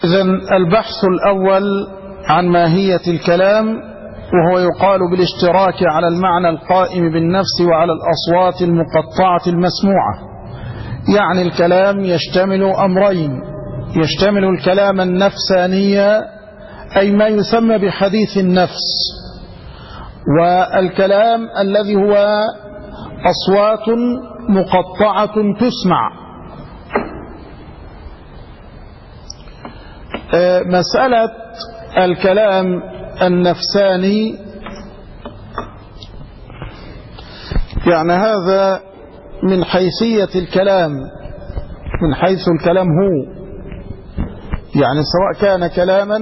إذن البحث الأول عن ماهية الكلام، وهو يقال بالاشتراك على المعنى القائم بالنفس وعلى الأصوات المقطعة المسموعة. يعني الكلام يشتمل أمرين: يشتمل الكلام النفساني أي ما يسمى بحديث النفس، والكلام الذي هو أصوات مقطعة تسمع. مسألة الكلام النفساني يعني هذا من حيثية الكلام، من حيث الكلام هو، يعني سواء كان كلاما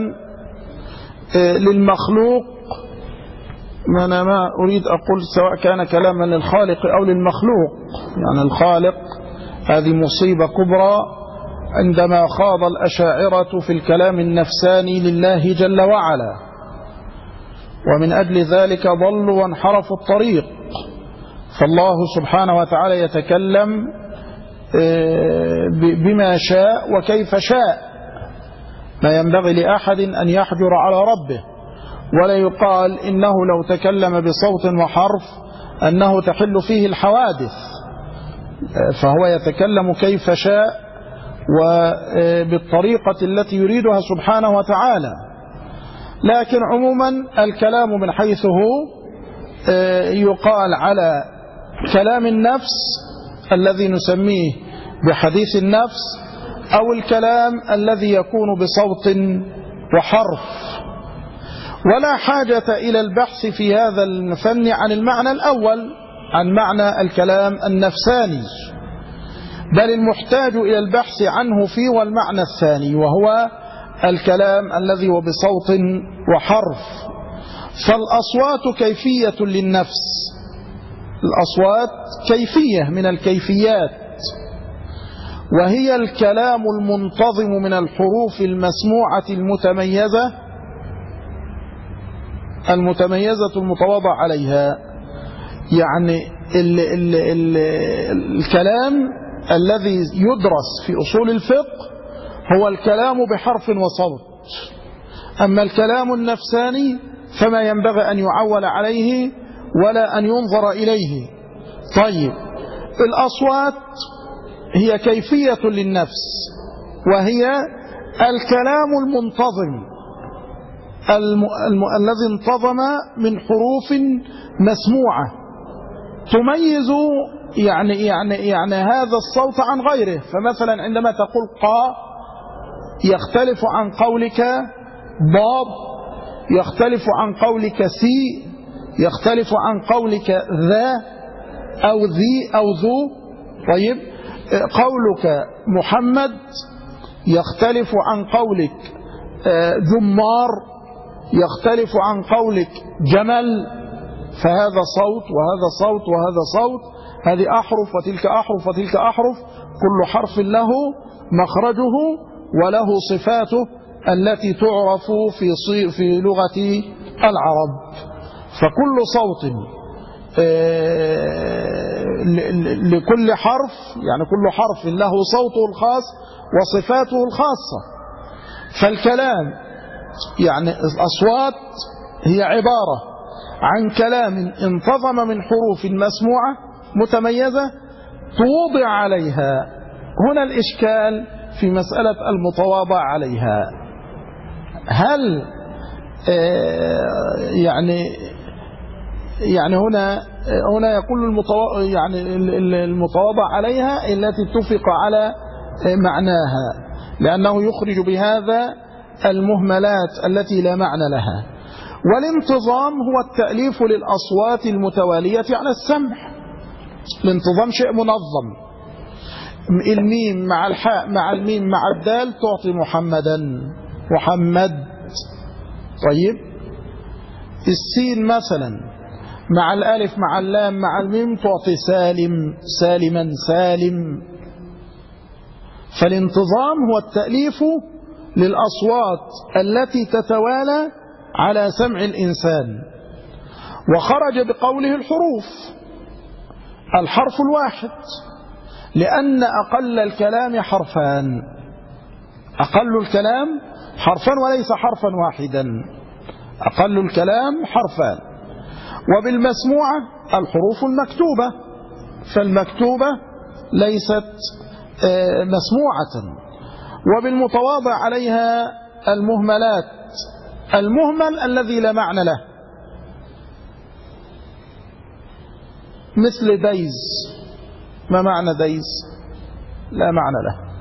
للمخلوق، أنا ما أريد أقول سواء كان كلاما للخالق أو للمخلوق. يعني الخالق هذه مصيبة كبرى عندما خاض الأشاعرة في الكلام النفساني لله جل وعلا، ومن أجل ذلك ضلوا وانحرفوا الطريق. فالله سبحانه وتعالى يتكلم بما شاء وكيف شاء، ما ينبغي لأحد أن يحجر على ربه، ولا يقال إنه لو تكلم بصوت وحرف أنه تحل فيه الحوادث، فهو يتكلم كيف شاء وبالطريقة التي يريدها سبحانه وتعالى. لكن عموما الكلام من حيث هو يقال على كلام النفس الذي نسميه بحديث النفس، أو الكلام الذي يكون بصوت وحرف. ولا حاجة إلى البحث في هذا الفن عن المعنى الأول، عن معنى الكلام النفساني، بل المحتاج إلى البحث عنه فيه والمعنى الثاني، وهو الكلام الذي هو بصوت وحرف. فالأصوات كيفية للنفس، الأصوات كيفية من الكيفيات، وهي الكلام المنتظم من الحروف المسموعة المتميزة المتواضع عليها. يعني الكلام الذي يدرس في أصول الفقه هو الكلام بحرف وصوت. أما الكلام النفساني فما ينبغي أن يعول عليه ولا أن ينظر إليه. طيب، الأصوات هي كيفية للنفس، وهي الكلام المنتظم الذي انتظم من حروف مسموعة تميز يعني هذا الصوت عن غيره. فمثلا عندما تقول قا يختلف عن قولك ضاد، يختلف عن قولك سي، يختلف عن قولك ذا أو ذي أو ذو. طيب، قولك محمد يختلف عن قولك جمار، يختلف عن قولك جمل. فهذا صوت وهذا صوت وهذا صوت، هذه أحرف وتلك أحرف وتلك أحرف، كل حرف له مخرجه وله صفاته التي تعرف في لغة العرب. فكل صوت لكل حرف، يعني كل حرف له صوته الخاص وصفاته الخاصة. فالكلام يعني الأصوات هي عبارة عن كلام انتظم من حروف مسموعة متميزة توضع عليها. هنا الإشكال في مسألة المتواضع عليها. هل يعني هنا يقول المتواضع عليها التي اتفق على معناها، لأنه يخرج بهذا المهملات التي لا معنى لها. والانتظام هو التأليف للأصوات المتوالية على السمع. الانتظام شيء منظم، الميم مع الحاء مع الميم مع الدال تعطي محمدا، محمد. طيب، السين مثلا مع الألف مع اللام مع الميم تعطي سالم، سالما، سالم. فالانتظام هو التأليف للأصوات التي تتوالى على سمع الإنسان. وخرج بقوله الحرف الواحد، لأن أقل الكلام حرفان. أقل الكلام حرفا وليس حرفا واحدا، أقل الكلام حرفان. وبالمسموعة الحروف المكتوبة، فالمكتوبة ليست مسموعة. وبالمتواضع عليها المهملات، المهمل الذي لا معنى له، مثل ديز. ما معنى ديز؟ لا معنى له.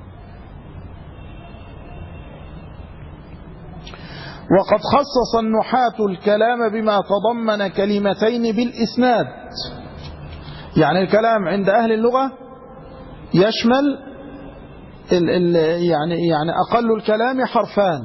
وقد خصص النحاة الكلام بما تضمن كلمتين بالإسناد، يعني الكلام عند أهل اللغة يشمل يعني أقل الكلام حرفان.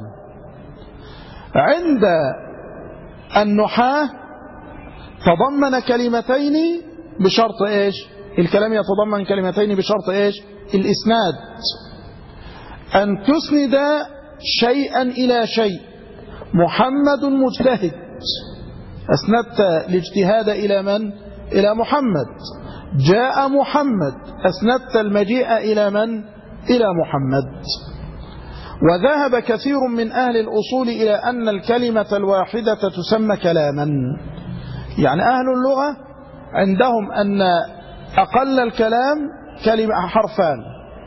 عند النحاة تضمن كلمتين بشرط إيش؟ الكلام يتضمن كلمتين بشرط إيش؟ الإسناد، أن تسند شيئا إلى شيء. محمد مجتهد، أسندت الاجتهاد إلى من؟ إلى محمد. جاء محمد، أسندت المجيء إلى من؟ إلى محمد. وذهب كثير من أهل الأصول إلى أن الكلمة الواحدة تسمى كلاما، يعني أهل اللغة عندهم أن أقل الكلام كلمة حرفان،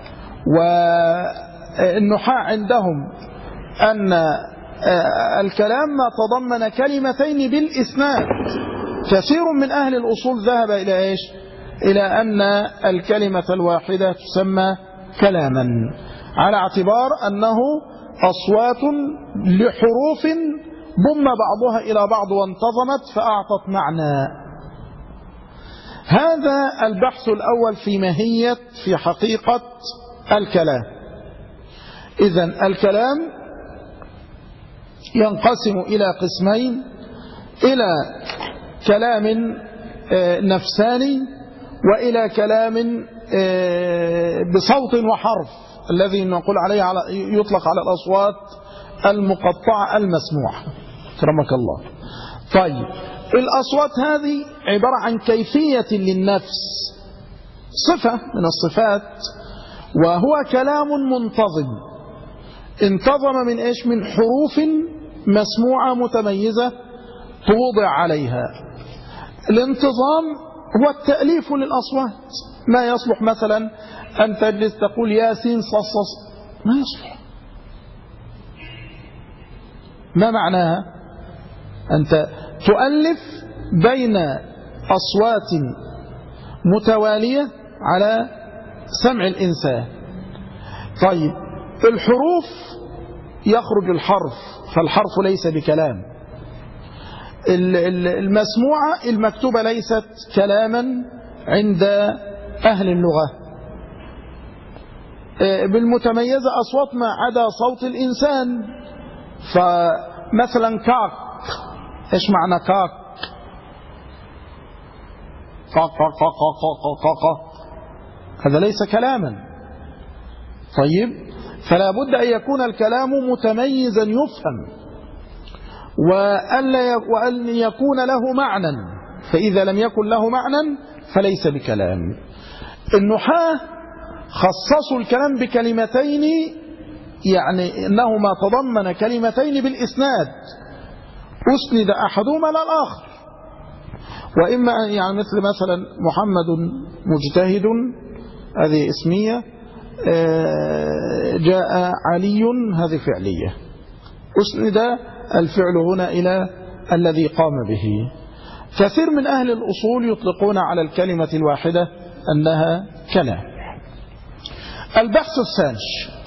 والنحاة عندهم أن الكلام ما تضمن كلمتين بالإسناد. كثير من أهل الأصول ذهب إلى إيش؟ إلى أن الكلمة الواحدة تسمى كلاما، على اعتبار أنه أصوات لحروف ضم بعضها إلى بعض وانتظمت فأعطت معنى. هذا البحث الأول في ماهية، في حقيقة الكلام. إذن الكلام ينقسم إلى قسمين: إلى كلام نفساني، وإلى كلام بصوت وحرف، الذي نقول عليه يطلق على الأصوات المقطعة المسموعة. كرمك الله. طيب، الأصوات هذه عبارة عن كيفية للنفس، صفة من الصفات، وهو كلام منتظم. انتظم من إيش؟ من حروف مسموعة متميزة توضع عليها. الانتظام هو التأليف للأصوات. ما يصلح مثلا أن تجلس تقول ياسين صصص، ما يصلح. ما معناها؟ أنت تؤلف بين أصوات متوالية على سمع الإنسان. طيب، الحروف يخرج الحرف، فالحرف ليس بكلام. المسموعة المكتوبة ليست كلاما عند أهل اللغة. بالمتميزة أصوات ما عدا صوت الإنسان، فمثلا كاك، إيش معنى كاك؟ كاك كاك كاك كاك كاك، هذا ليس كلاما. طيب، فلا بد أن يكون الكلام متميزا يفهم، وأن يكون له معنى، فإذا لم يكن له معنى فليس بكلام. النحاة خصصوا الكلام بكلمتين، يعني أنهما تضمن كلمتين بالإسناد، أسند أحدهما للآخر. وإما يعني مثلا محمد مجتهد، هذه اسمية، جاء علي، هذه فعلية، أسند الفعل هنا إلى الذي قام به. كثير من أهل الأصول يطلقون على الكلمة الواحدة أنها كلام. البحث الثاني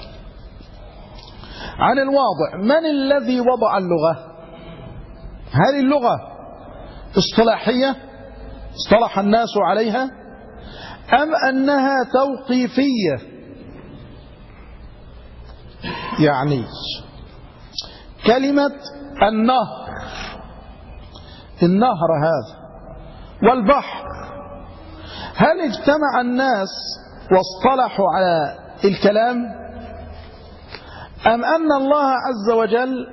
عن الواضع. من الذي وضع اللغة؟ هل اللغة اصطلاحية اصطلح الناس عليها، أم أنها توقيفية؟ يعني كلمة النهر هذا والبحر، هل اجتمع الناس واصطلحوا على الكلام، أم أن الله عز وجل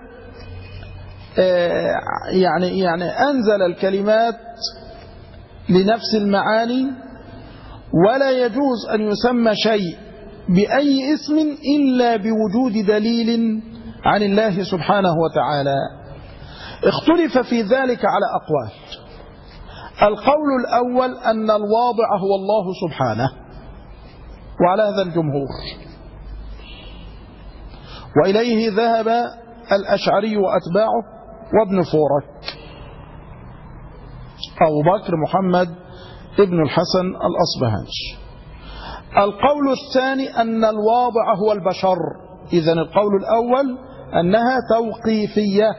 يعني أنزل الكلمات لنفس المعاني، ولا يجوز أن يسمى شيء بأي اسم إلا بوجود دليل عن الله سبحانه وتعالى. اختلف في ذلك على أقوال. القول الأول أن الواضع هو الله سبحانه، وعلى هذا الجمهور، وإليه ذهب الأشعري وأتباعه وابن فورك أبو بكر محمد ابن الحسن الأصبهاني. القول الثاني أن الواضع هو البشر. إذن القول الأول أنها توقيفية.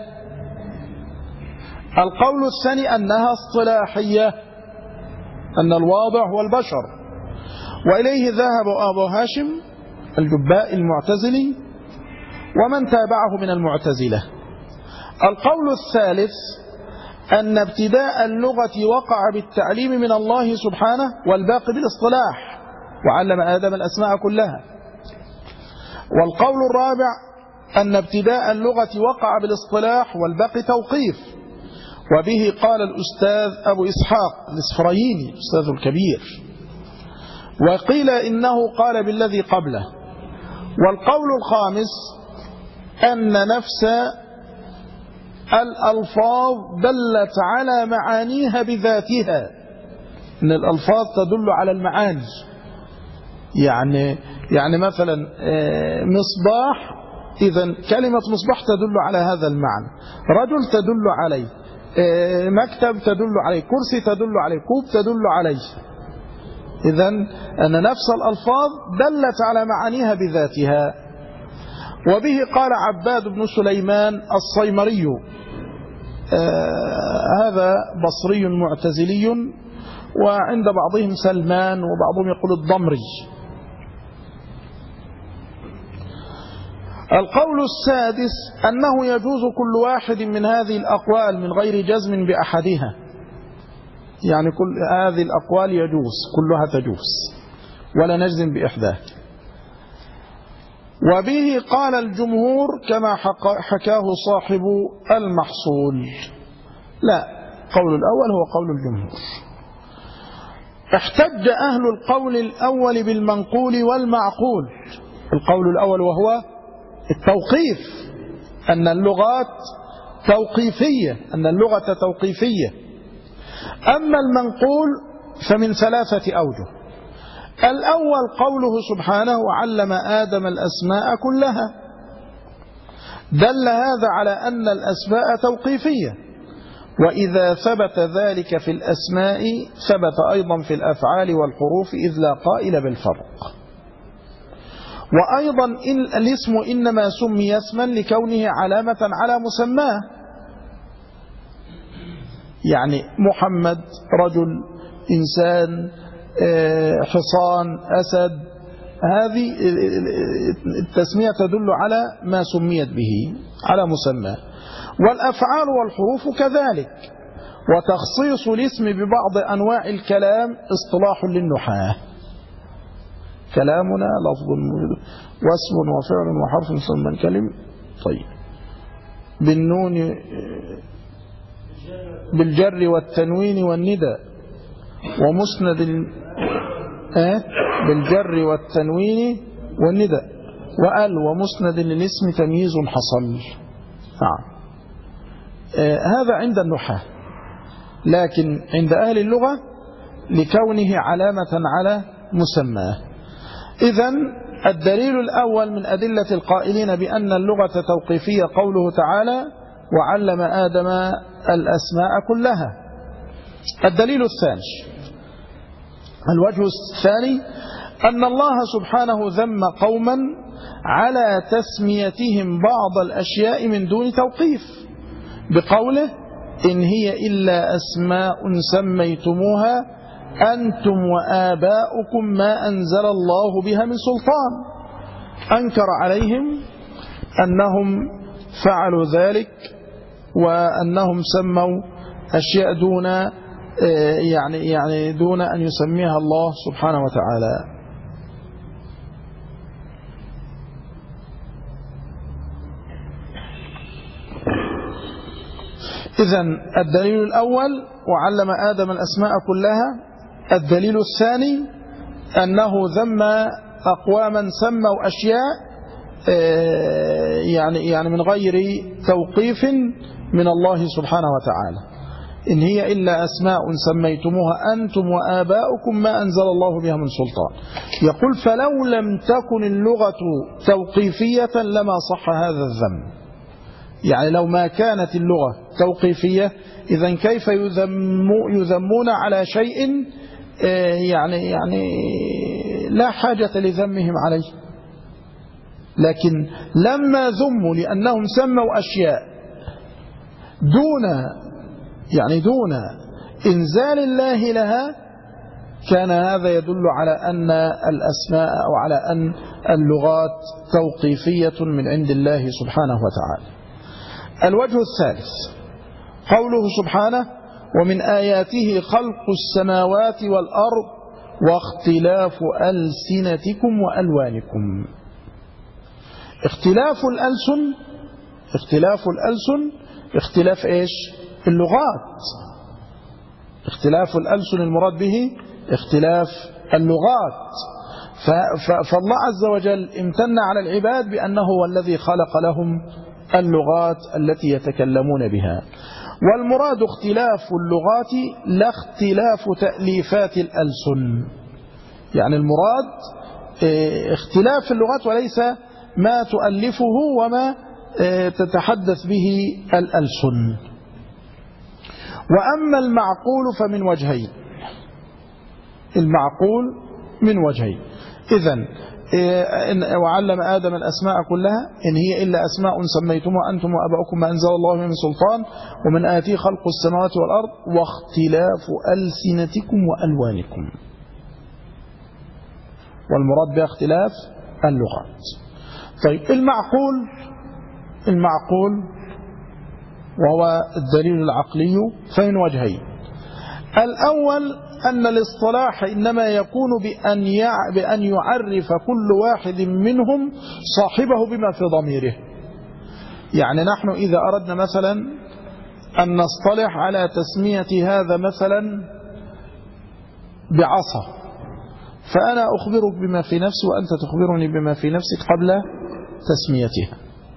القول الثاني أنها اصطلاحية، أن الواضع هو البشر، وإليه ذهب أبو هاشم الجبائي المعتزلي ومن تابعه من المعتزلة. القول الثالث أن ابتداء اللغة وقع بالتعليم من الله سبحانه، والباقي بالاصطلاح، وعلم آدم الأسماء كلها. والقول الرابع أن ابتداء اللغة وقع بالاصطلاح، والباقي توقيف، وبه قال الأستاذ أبو إسحاق الإسفرايني الأستاذ الكبير، وقيل إنه قال بالذي قبله. والقول الخامس أن نفس الألفاظ دلت على معانيها بذاتها، أن الألفاظ تدل على المعاني. يعني مثلا مصباح، إذن كلمة مصباح تدل على هذا المعنى، رجل تدل عليه، مكتب تدل عليه، كرسي تدل عليه، كوب تدل عليه. إذن أن نفس الألفاظ دلت على معانيها بذاتها. وبه قال عباد بن سليمان الصيمري، هذا بصري معتزلي، وعند بعضهم سلمان، وبعضهم يقول الضمري. القول السادس أنه يجوز كل واحد من هذه الأقوال من غير جزم بأحدها، يعني كل هذه الأقوال يجوز، كلها تجوز ولا نجزم بإحداها. وبه قال الجمهور كما حكاه صاحب المحصول. لا، قول الأول هو قول الجمهور. احتج أهل القول الأول بالمنقول والمعقول. القول الأول وهو التوقيف، أن اللغات توقيفية، أن اللغة توقيفية. أما المنقول فمن ثلاثة أوجه. الأول قوله سبحانه وعلم آدم الأسماء كلها، دل هذا على أن الأسماء توقيفية، وإذا ثبت ذلك في الأسماء ثبت أيضا في الأفعال والحروف، إذ لا قائل بالفرق. وأيضا الاسم إنما سمي اسما لكونه علامة على مسماه، يعني محمد رجل، إنسان، حصان، أسد، هذه التسمية تدل على ما سميت به، على مسماه. والأفعال والحروف كذلك. وتخصيص الاسم ببعض أنواع الكلام اصطلاح للنحاة. كلامنا لفظ واسم وفعل وحرف ثم الكلم. طيب، بالنون، بالجر والتنوين والندى، ومسند بالجر والتنوين والندى، وأل ومسند للاسم تمييز حصل. نعم، هذا عند النحاة، لكن عند أهل اللغة لكونه علامة على مسماه. إذن الدليل الأول من أدلة القائلين بأن اللغة توقيفية قوله تعالى وعلم آدم الأسماء كلها. الدليل الثاني، الوجه الثاني، أن الله سبحانه ذم قوما على تسميتهم بعض الأشياء من دون توقيف، بقوله إن هي إلا أسماء سميتموها أنتم وآباؤكم ما أنزل الله بها من سلطان. أنكر عليهم أنهم فعلوا ذلك، وأنهم سموا أشياء دون يعني دون أن يسميها الله سبحانه وتعالى. إذن الدليل الأول وعلم آدم الأسماء كلها. الدليل الثاني أنه ذم أقواما سموا أشياء يعني من غير توقيف من الله سبحانه وتعالى. إن هي إلا أسماء سميتموها أنتم وآباؤكم ما أنزل الله بها من سلطان. يقول فلو لم تكن اللغة توقيفية لما صح هذا الذم. يعني لو ما كانت اللغة توقيفية إذن كيف يذمون على شيء يعني لا حاجة لذمهم عليه. لكن لما ذموا لأنهم سموا أشياء دون إنزال الله لها، كان هذا يدل على أن الأسماء أو على أن اللغات توقيفية من عند الله سبحانه وتعالى. الوجه الثالث قوله سبحانه ومن آياته خلق السماوات والأرض واختلاف ألسنتكم وألوانكم. اختلاف الألسن اختلاف إيش؟ اللغات. اختلاف الألسن المراد به اختلاف اللغات. فالله عز وجل امتن على العباد بأنه هو الذي خلق لهم اللغات التي يتكلمون بها. والمراد اختلاف اللغات لا اختلاف تأليفات الألسن. يعني المراد اختلاف اللغات وليس ما تؤلفه وما تتحدث به الألسن. وأما المعقول فمن وجهين. المعقول من وجهين. إذن وعلم آدم الأسماء كلها إن هي إلا أسماء سميتمها أنتم وأباؤكم ما أنزل الله من سلطان ومن آتيه خلق السماوات والأرض واختلاف ألسنتكم وألوانكم. والمراد باختلاف اللغات. طيب المعقول وهو الدليل العقلي فمن وجهين. الأول أن الاصطلاح إنما يكون بأن يعرف كل واحد منهم صاحبه بما في ضميره. يعني نحن إذا أردنا مثلا أن نصطلح على تسمية هذا مثلا بعصا، فأنا أخبرك بما في نفسي وأنت تخبرني بما في نفسك قبل تسميتها.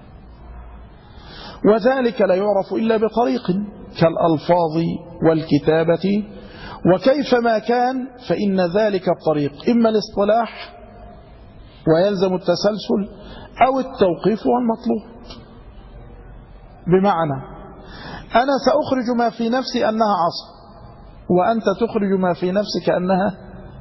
وذلك لا يعرف إلا بطريق كالألفاظ والكتابة، وكيفما كان فإن ذلك الطريق إما الاصطلاح ويلزم التسلسل أو التوقيف والمطلوب. بمعنى أنا سأخرج ما في نفسي أنها عصا وأنت تخرج ما في نفسك أنها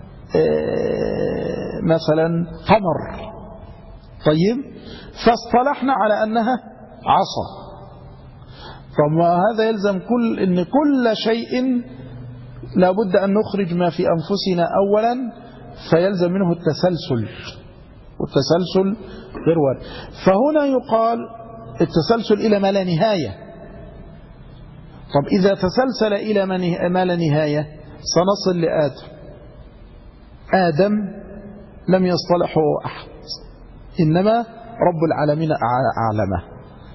مثلا قمر. طيب فاصطلحنا على أنها عصا. فهذا يلزم أن كل شيء لابد أن نخرج ما في أنفسنا أولا، فيلزم منه التسلسل، والتسلسل غير وارد. فهنا يقال التسلسل إلى ما لا نهاية. طب إذا تسلسل إلى ما لا نهاية سنصل لآدم. آدم لم يصطلحه أحد، إنما رب العالمين أعلمه.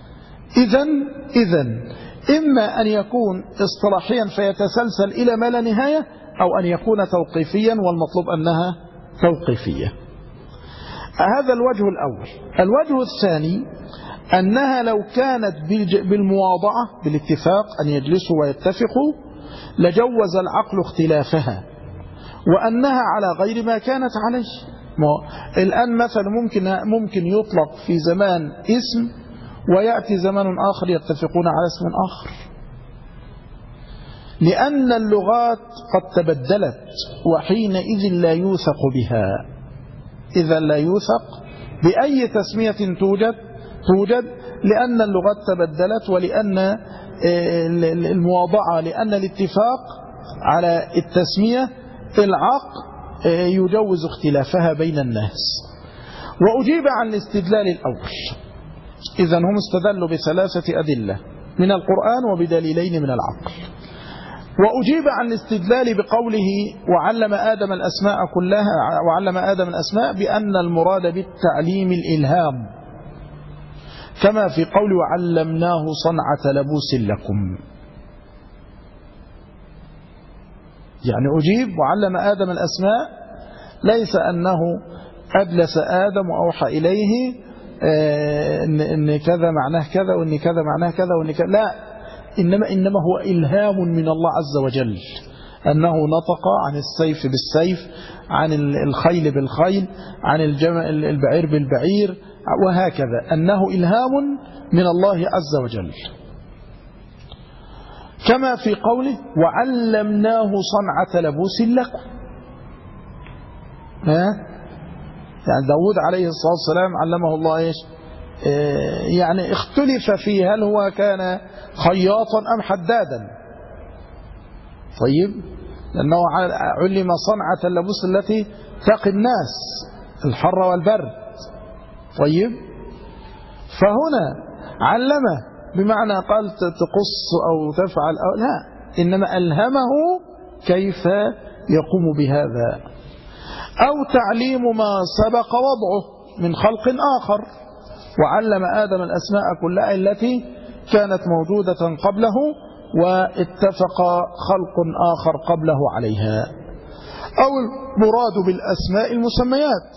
إذن إما أن يكون اصطلاحيا فيتسلسل إلى ما لا نهاية، أو أن يكون توقيفيا والمطلوب أنها توقيفية. هذا الوجه الأول. الوجه الثاني أنها لو كانت بالمواضعة بالاتفاق أن يجلسوا ويتفقوا لجوز العقل اختلافها، وأنها على غير ما كانت عليه. الآن مثلا ممكن يطلق في زمان اسم ويأتي زمان آخر يتفقون على اسم آخر، لأن اللغات قد تبدلت وحينئذ لا يوثق بها. إذا لا يوثق بأي تسمية توجد لأن اللغات تبدلت، ولأن المواضعة، لأن الاتفاق على التسمية العقل يجوز اختلافها بين الناس. وأجيب عن الاستدلال الأول. إذن هم استدلوا بثلاثة أدلة من القرآن وبدليلين من العقل. وأجيب عن الاستدلال بقوله وعلم آدم الأسماء كلها، وعلم آدم الأسماء بأن المراد بالتعليم الإلهام، كما في قول وعلمناه صنعة لبوس لكم. يعني أجيب وعلم آدم الأسماء ليس أنه أجلس آدم وأوحى إليه إن كذا معناه كذا وإن كذا معناه كذا وإن كذا، لا، إنما هو إلهام من الله عز وجل، أنه نطق عن السيف بالسيف، عن الخيل بالخيل، عن البعير بالبعير، وهكذا، أنه إلهام من الله عز وجل. كما في قوله وعلمناه صنعة لبوس لكم. يعني داود عليه الصلاة والسلام علمه الله إيش؟ يعني اختلف فيه هل هو كان خياطا أم حدادا. طيب، لأنه علم صنعة اللبوس التي تقي الناس الحر والبرد. طيب، فهنا علمه بمعنى قال تقص أو تفعل أو لا، إنما ألهمه كيف يقوم بهذا. أو تعليم ما سبق وضعه من خلق آخر، وعلم آدم الأسماء كلها التي كانت موجودة قبله واتفق خلق آخر قبله عليها. أو المراد بالأسماء المسميات،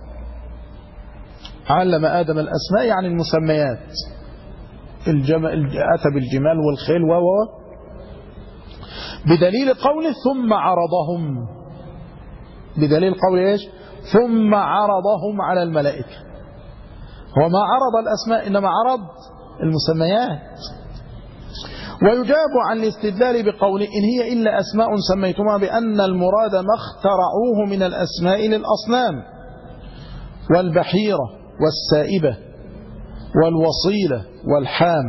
علم آدم الأسماء يعني المسميات، أتى بالجمال والخيل بدليل قوله ثم عرضهم، بدليل قوله إيش؟ ثم عرضهم على الملائكة. هو ما عرض الأسماء إنما عرض المسميات. ويجاب عن الاستدلال بقوله إن هي إلا أسماء سميتمها بأن المراد ما اخترعوه من الأسماء للأصنام والبحيرة والسائبة والوصيلة والحام.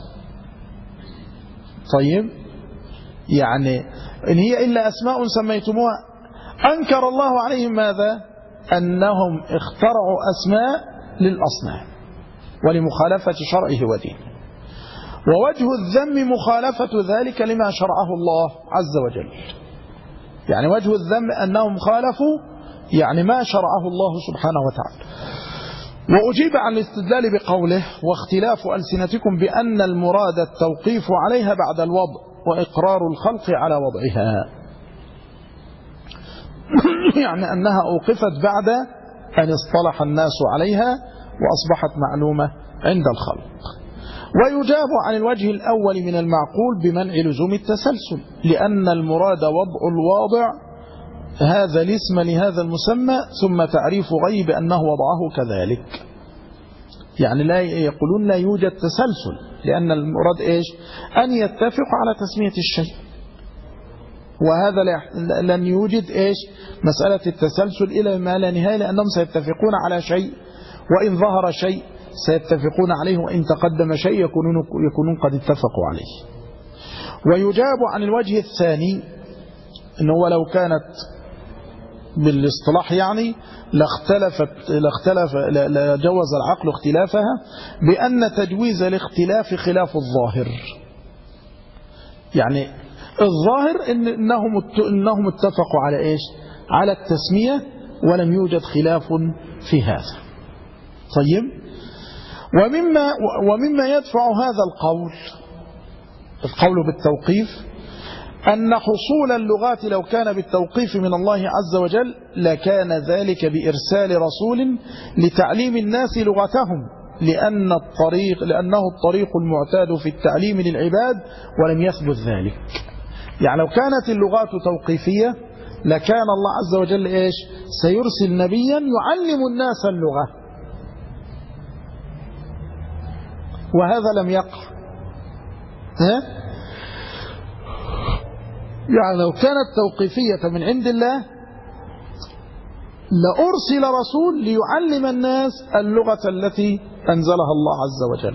طيب، يعني إن هي إلا أسماء سميتموها، أنكر الله عليهم ماذا؟ أنهم اخترعوا أسماء للأصنام ولمخالفة شرعه ودينه. ووجه الذم مخالفة ذلك لما شرعه الله عز وجل، يعني وجه الذم أنهم خالفوا يعني ما شرعه الله سبحانه وتعالى. وأجيب عن الاستدلال بقوله واختلاف ألسنتكم بأن المراد التوقيف عليها بعد الوضع وإقرار الخلق على وضعها، يعني أنها أوقفت بعد أن اصطلح الناس عليها وأصبحت معلومة عند الخلق. ويجاب عن الوجه الأول من المعقول بمنع لزوم التسلسل، لأن المراد وضع الواضع هذا الاسم لهذا المسمى ثم تعريف غيب أنه وضعه كذلك. يعني لا يقولون لا يوجد تسلسل، لأن المراد إيش؟ أن يتفق على تسمية الشيء، وهذا لن يوجد إيش؟ مسألة التسلسل إلى ما لا نهاية، لأنهم سيتفقون على شيء، وإن ظهر شيء سيتفقون عليه، وإن تقدم شيء يكونون قد اتفقوا عليه. ويجاب عن الوجه الثاني أنه لو كانت بالاصطلاح يعني لجوز العقل اختلافها، بأن تجويز الاختلاف خلاف الظاهر. يعني الظاهر إنهم اتفقوا على إيش؟ على التسمية، ولم يوجد خلاف في هذا. طيب، ومما يدفع هذا القول بالتوقيف أن حصول اللغات لو كان بالتوقيف من الله عز وجل لكان ذلك بإرسال رسول لتعليم الناس لغتهم، لأنه الطريق المعتاد في التعليم للعباد، ولم يثبت ذلك. يعني لو كانت اللغات توقيفية لكان الله عز وجل إيش؟ سيرسل نبيا يعلم الناس اللغة، وهذا لم يقع. يعني لو كانت توقيفية من عند الله لأرسل رسول ليعلم الناس اللغة التي أنزلها الله عز وجل،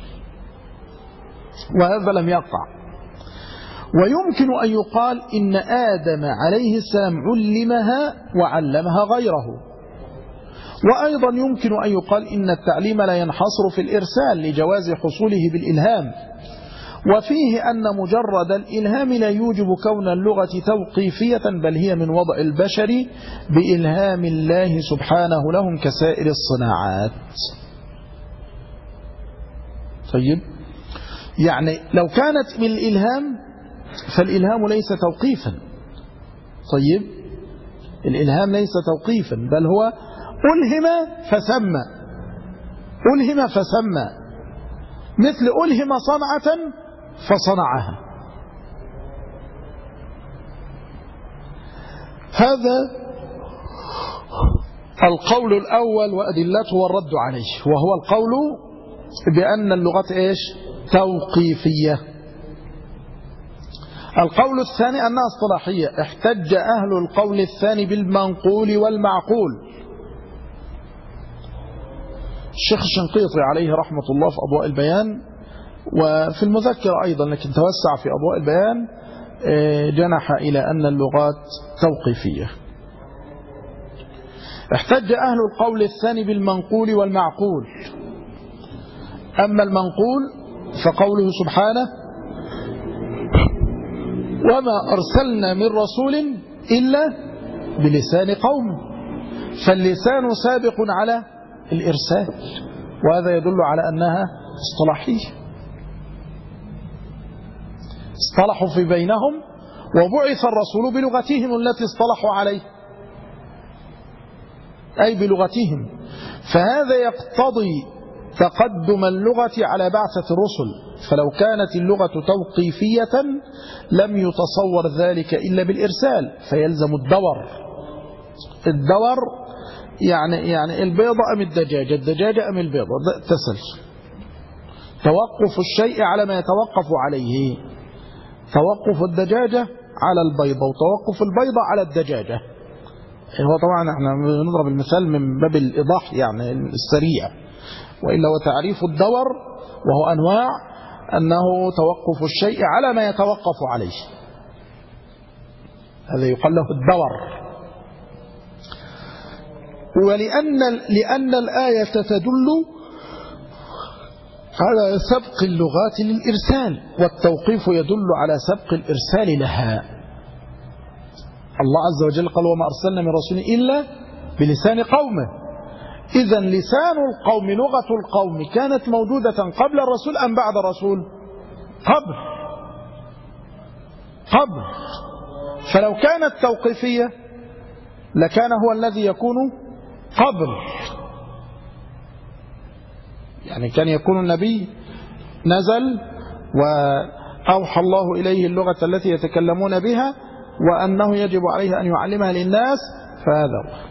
وهذا لم يقع. ويمكن أن يقال إن آدم عليه السلام علمها وعلمها غيره. وأيضا يمكن أن يقال إن التعليم لا ينحصر في الإرسال لجواز حصوله بالإلهام، وفيه أن مجرد الإلهام لا يوجب كون اللغة توقيفية، بل هي من وضع البشر بإلهام الله سبحانه لهم كسائر الصناعات. طيب، يعني لو كانت بالإلهام فالإلهام ليس توقيفا. طيب، الإلهام ليس توقيفا، بل هو ألهم فسمى، ألهم فسمى، مثل ألهم صنعة فصنعها. هذا القول الأول وأدلته والرد عليه، وهو القول بأن اللغة إيش؟ توقيفية. القول الثاني أنها اصطلاحية. احتج أهل القول الثاني بالمنقول والمعقول. الشيخ الشنقيطي عليه رحمة الله في أضواء البيان وفي المذكرة أيضا، لكن توسع في أضواء البيان، جنح إلى أن اللغات توقيفية. احتج أهل القول الثاني بالمنقول والمعقول. أما المنقول فقوله سبحانه: وما أرسلنا من رسول إلا بلسان قومه، فاللسان سابق على الإرسال، وهذا يدل على أنها اصطلاحية. اصطلحوا في بينهم وبعث الرسول بلغتهم التي اصطلحوا عليه، أي بلغتهم، فهذا يقتضي تقدم اللغة على بعثة الرسل. فلو كانت اللغة توقيفية لم يتصور ذلك إلا بالإرسال، فيلزم الدور. الدور يعني البيضة أم الدجاجة، الدجاجة أم البيضة، تسلسل. توقف الشيء على ما يتوقف عليه، توقف الدجاجة على البيضة وتوقف البيضة على الدجاجة. هو طبعا احنا بنضرب المثال من باب الإيضاح يعني السريع، وإلا وتعريف الدور وهو أنواع أنه توقف الشيء على ما يتوقف عليه، هذا يقال له الدور. ولأن الآية تدل على سبق اللغات للإرسال، والتوقيف يدل على سبق الإرسال لها. الله عز وجل قال: وما أرسلنا من رسول إلا بلسان قومه. إذن لسان القوم، لغة القوم، كانت موجودة قبل الرسول أم بعد الرسول؟ قبل. فلو كانت توقيفية لكان هو الذي يكون قبل، يعني كان يكون النبي نزل وأوحى الله إليه اللغة التي يتكلمون بها، وأنه يجب عليه أن يعلمها للناس، فهذا هو.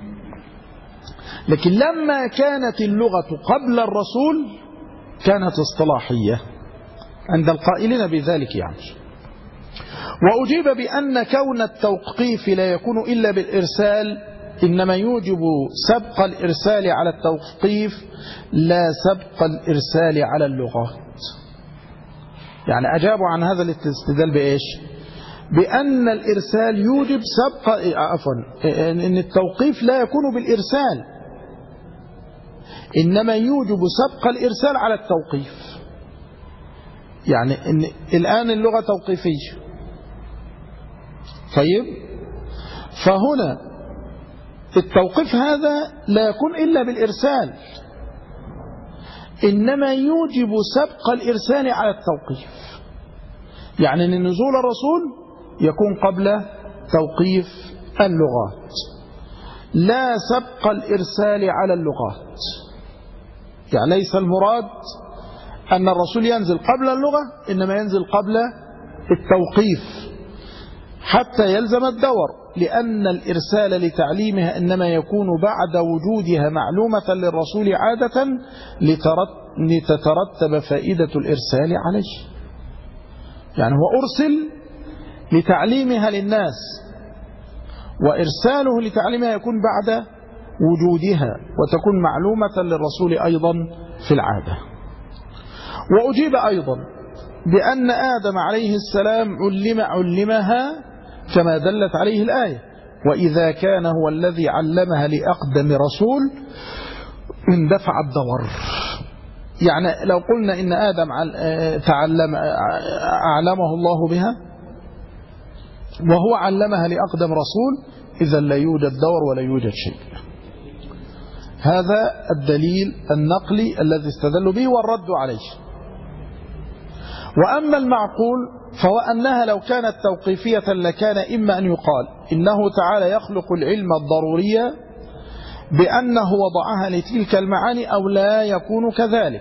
لكن لما كانت اللغة قبل الرسول كانت اصطلاحية عند القائلين بذلك يعني. وأجيب بأن كون التوقيف لا يكون إلا بالإرسال إنما يوجب سبق الإرسال على التوقيف لا سبق الإرسال على اللغات. يعني أجابوا عن هذا الاستدلال بإيش؟ بأن الإرسال يوجب سبق، إن التوقيف لا يكون بالإرسال، إنما يوجب سبق الإرسال على التوقيف. يعني إن الآن اللغة توقيفية، طيب، فهنا التوقيف هذا لا يكون إلا بالإرسال، إنما يوجب سبق الإرسال على التوقيف. يعني أن نزول الرسول يكون قبل توقيف اللغات، لا سبق الإرسال على اللغات. يعني ليس المراد أن الرسول ينزل قبل اللغة، إنما ينزل قبل التوقيف حتى يلزم الدور، لأن الإرسال لتعليمها إنما يكون بعد وجودها معلومة للرسول عادة لتترتب فائدة الإرسال عليه. يعني هو أرسل لتعليمها للناس، وإرساله لتعليمها يكون بعد وجودها وتكون معلومة للرسول أيضا في العادة. وأجيب أيضا بأن آدم عليه السلام علمها كما دلت عليه الآية، وإذا كان هو الذي علمها لأقدم رسول اندفع الدور. يعني لو قلنا إن آدم أعلمه الله بها وهو علمها لأقدم رسول، إذا لا يوجد دور ولا يوجد شيء. هذا الدليل النقلي الذي استدلوا به والرد عليه. وأما المعقول فهو أنها لو كانت توقيفية لكان إما أن يقال إنه تعالى يخلق العلم الضروري بأنه وضعها لتلك المعاني أو لا يكون كذلك.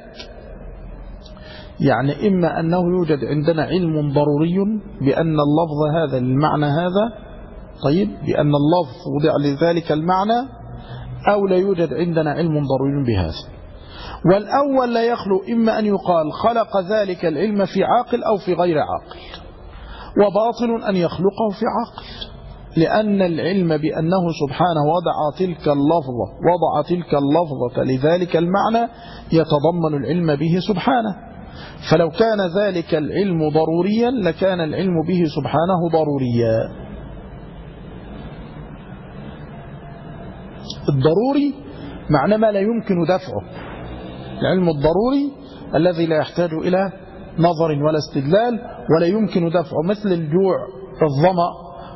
يعني إما أنه يوجد عندنا علم ضروري بأن اللفظ هذا للمعنى هذا، طيب، بأن اللفظ وضع لذلك المعنى، أو لا يوجد عندنا علم ضروري بهذا. والأول لا يخلو إما أن يقال خلق ذلك العلم في عاقل أو في غير عاقل، وباطل أن يخلقه في عاقل، لأن العلم بأنه سبحانه وضع تلك اللفظة لذلك المعنى يتضمن العلم به سبحانه. فلو كان ذلك العلم ضروريا لكان العلم به سبحانه ضروريا. الضروري معنى ما لا يمكن دفعه، العلم الضروري الذي لا يحتاج إلى نظر ولا استدلال ولا يمكن دفعه، مثل الجوع، الظمأ،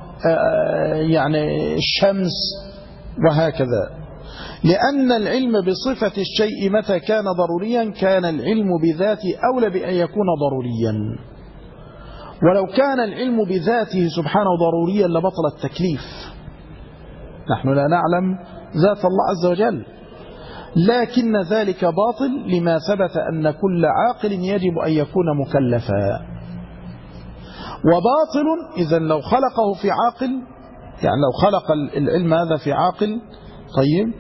يعني الشمس وهكذا. لأن العلم بصفة الشيء متى كان ضروريا كان العلم بذاته أولى بأن يكون ضروريا. ولو كان العلم بذاته سبحانه ضروريا لبطل التكليف. نحن لا نعلم ذات الله عز وجل، لكن ذلك باطل لما ثبت أن كل عاقل يجب أن يكون مكلفا. وباطل إذن لو خلقه في عاقل، يعني لو خلق العلم هذا في عاقل، طيب،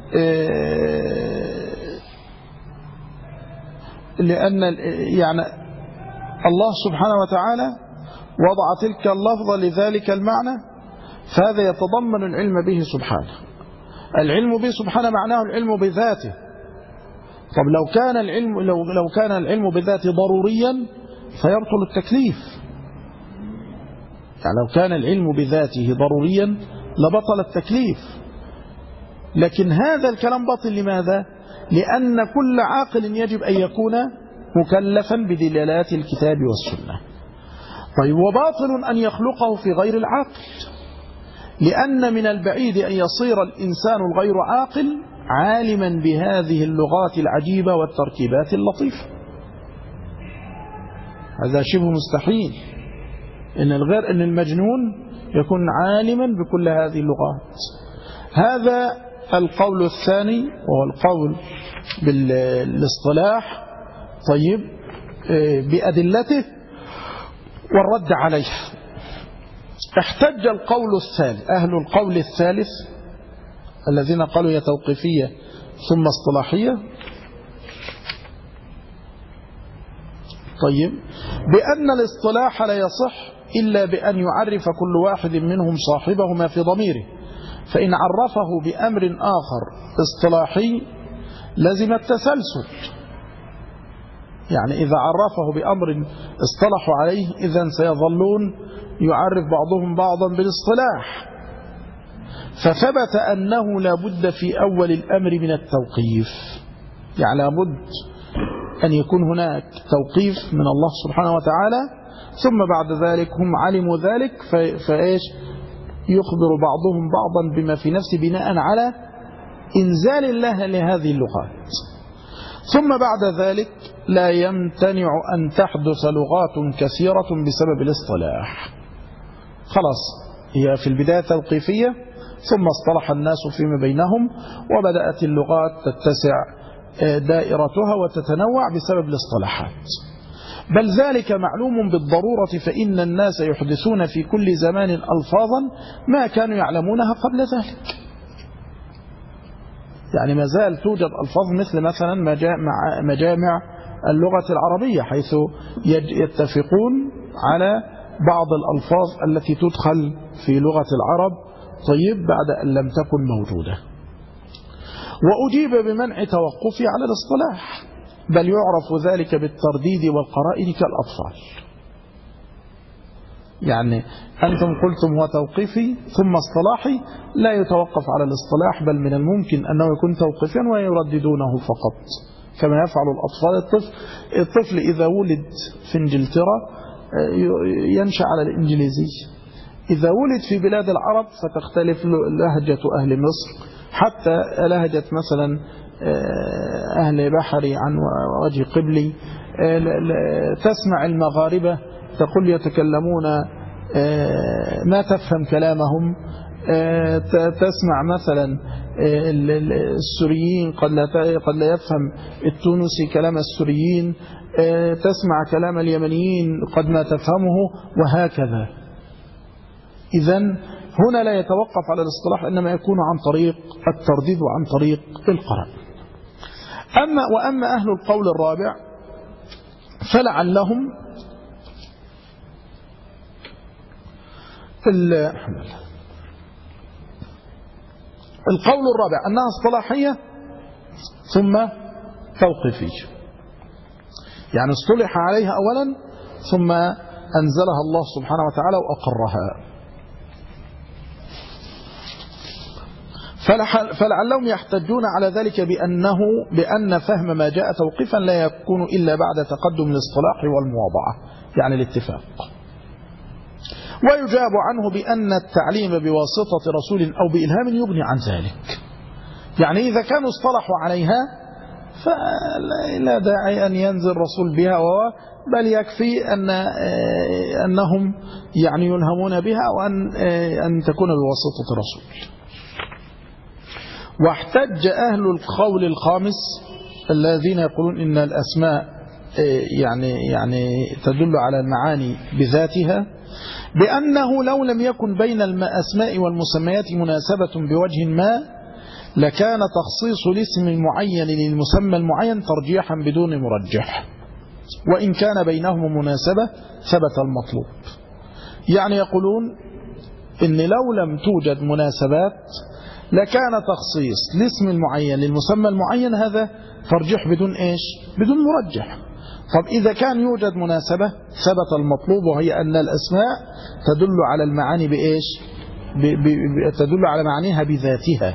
لأن يعني الله سبحانه وتعالى وضع تلك اللفظة لذلك المعنى، فهذا يتضمن العلم به سبحانه. العلم به سبحانه معناه العلم بذاته. طب لو كان العلم بذاته ضروريا فيبطل التكليف. يعني لو كان العلم بذاته ضروريا لبطل التكليف. لكن هذا الكلام باطل. لماذا؟ لأن كل عاقل يجب أن يكون مكلفا بدلالات الكتاب والسنة. طيب، وباطل أن يخلقه في غير العاقل، لأن من البعيد أن يصير الإنسان الغير عاقل عالما بهذه اللغات العجيبة والتركيبات اللطيفة. هذا شبه مستحيل أن المجنون يكون عالما بكل هذه اللغات. هذا القول الثاني وهو القول بالاصطلاح، طيب، بأدلته والرد عليه. احتج القول الثالث، أهل القول الثالث الذين قالوا هي توقيفية ثم اصطلاحية، طيب، بأن الاصطلاح لا يصح إلا بأن يعرف كل واحد منهم صاحبه ما في ضميره، فإن عرفه بأمر آخر اصطلاحي لزم التسلسل. يعني إذا عرفه بأمر اصطلحوا عليه إذن سيظلون يعرف بعضهم بعضا بالاصطلاح. فثبت أنه لا بد في أول الأمر من التوقيف، يعني لا بد أن يكون هناك توقيف من الله سبحانه وتعالى، ثم بعد ذلك هم علموا ذلك فإيش يخبر بعضهم بعضا بما في نفسه بناء على إنزال الله لهذه اللغات. ثم بعد ذلك لا يمتنع أن تحدث لغات كثيرة بسبب الاصطلاح. خلاص، هي في البداية توقيفية، ثم اصطلح الناس فيما بينهم وبدأت اللغات تتسع دائرتها وتتنوع بسبب الاصطلاحات. بل ذلك معلوم بالضرورة، فإن الناس يحدثون في كل زمان ألفاظا ما كانوا يعلمونها قبل ذلك. يعني ما زال توجد ألفاظ مثلا مجامع اللغة العربية، حيث يتفقون على بعض الألفاظ التي تدخل في لغة العرب، طيب، بعد أن لم تكن موجودة. وأجيب بمنع توقفي على الاصطلاح، بل يعرف ذلك بالترديد والقرائن كالأطفال. يعني أنتم قلتم هو توقيفي ثم اصطلاحي، لا يتوقف على الاصطلاح، بل من الممكن أنه يكون توقيفيا ويرددونه فقط كما يفعل الأطفال. الطفل إذا ولد في إنجلترا ينشأ على الإنجليزي، إذا ولد في بلاد العرب فتختلف لهجة أهل مصر، حتى لهجة مثلا أهل بحري عن وجه قبلي. تسمع المغاربة تقول يتكلمون ما تفهم كلامهم، تسمع مثلا السوريين قد لا يفهم التونسي كلام السوريين، تسمع كلام اليمنيين قد ما تفهمه، وهكذا. إذن هنا لا يتوقف على الاصطلاح، إنما يكون عن طريق الترديد وعن طريق القرائن. وأما أهل القول الرابع فلعلهم القول الرابع أنها اصطلاحية ثم توقيفية، يعني اصطلح عليها أولا ثم أنزلها الله سبحانه وتعالى وأقرها. فلعلهم يحتجون على ذلك بأن فهم ما جاء توقيفا لا يكون إلا بعد تقدم الاصطلاح والمواضعة، يعني الاتفاق. ويجاب عنه بأن التعليم بواسطة رسول أو بإلهام يغني عن ذلك، يعني إذا كانوا اصطلحوا عليها فلا داعي أن ينزل رسول بها، بل يكفي أنهم يعني يلهمون بها، وأن تكون بواسطة رسول. واحتج أهل القول الخامس الذين يقولون إن الأسماء يعني تدل على المعاني بذاتها، بأنه لو لم يكن بين الأسماء والمسميات مناسبة بوجه ما لكان تخصيص الاسم المعين للمسمى المعين ترجيحا بدون مرجح، وإن كان بينهما مناسبة ثبت المطلوب. يعني يقولون إن لو لم توجد مناسبات لكان تخصيص الاسم المعين للمسمى المعين هذا ترجيح بدون إيش؟ بدون مرجح. طب إذا كان يوجد مناسبة ثبت المطلوب، وهي أن الأسماء تدل على المعاني بإيش؟ تدل على معانيها بذاتها.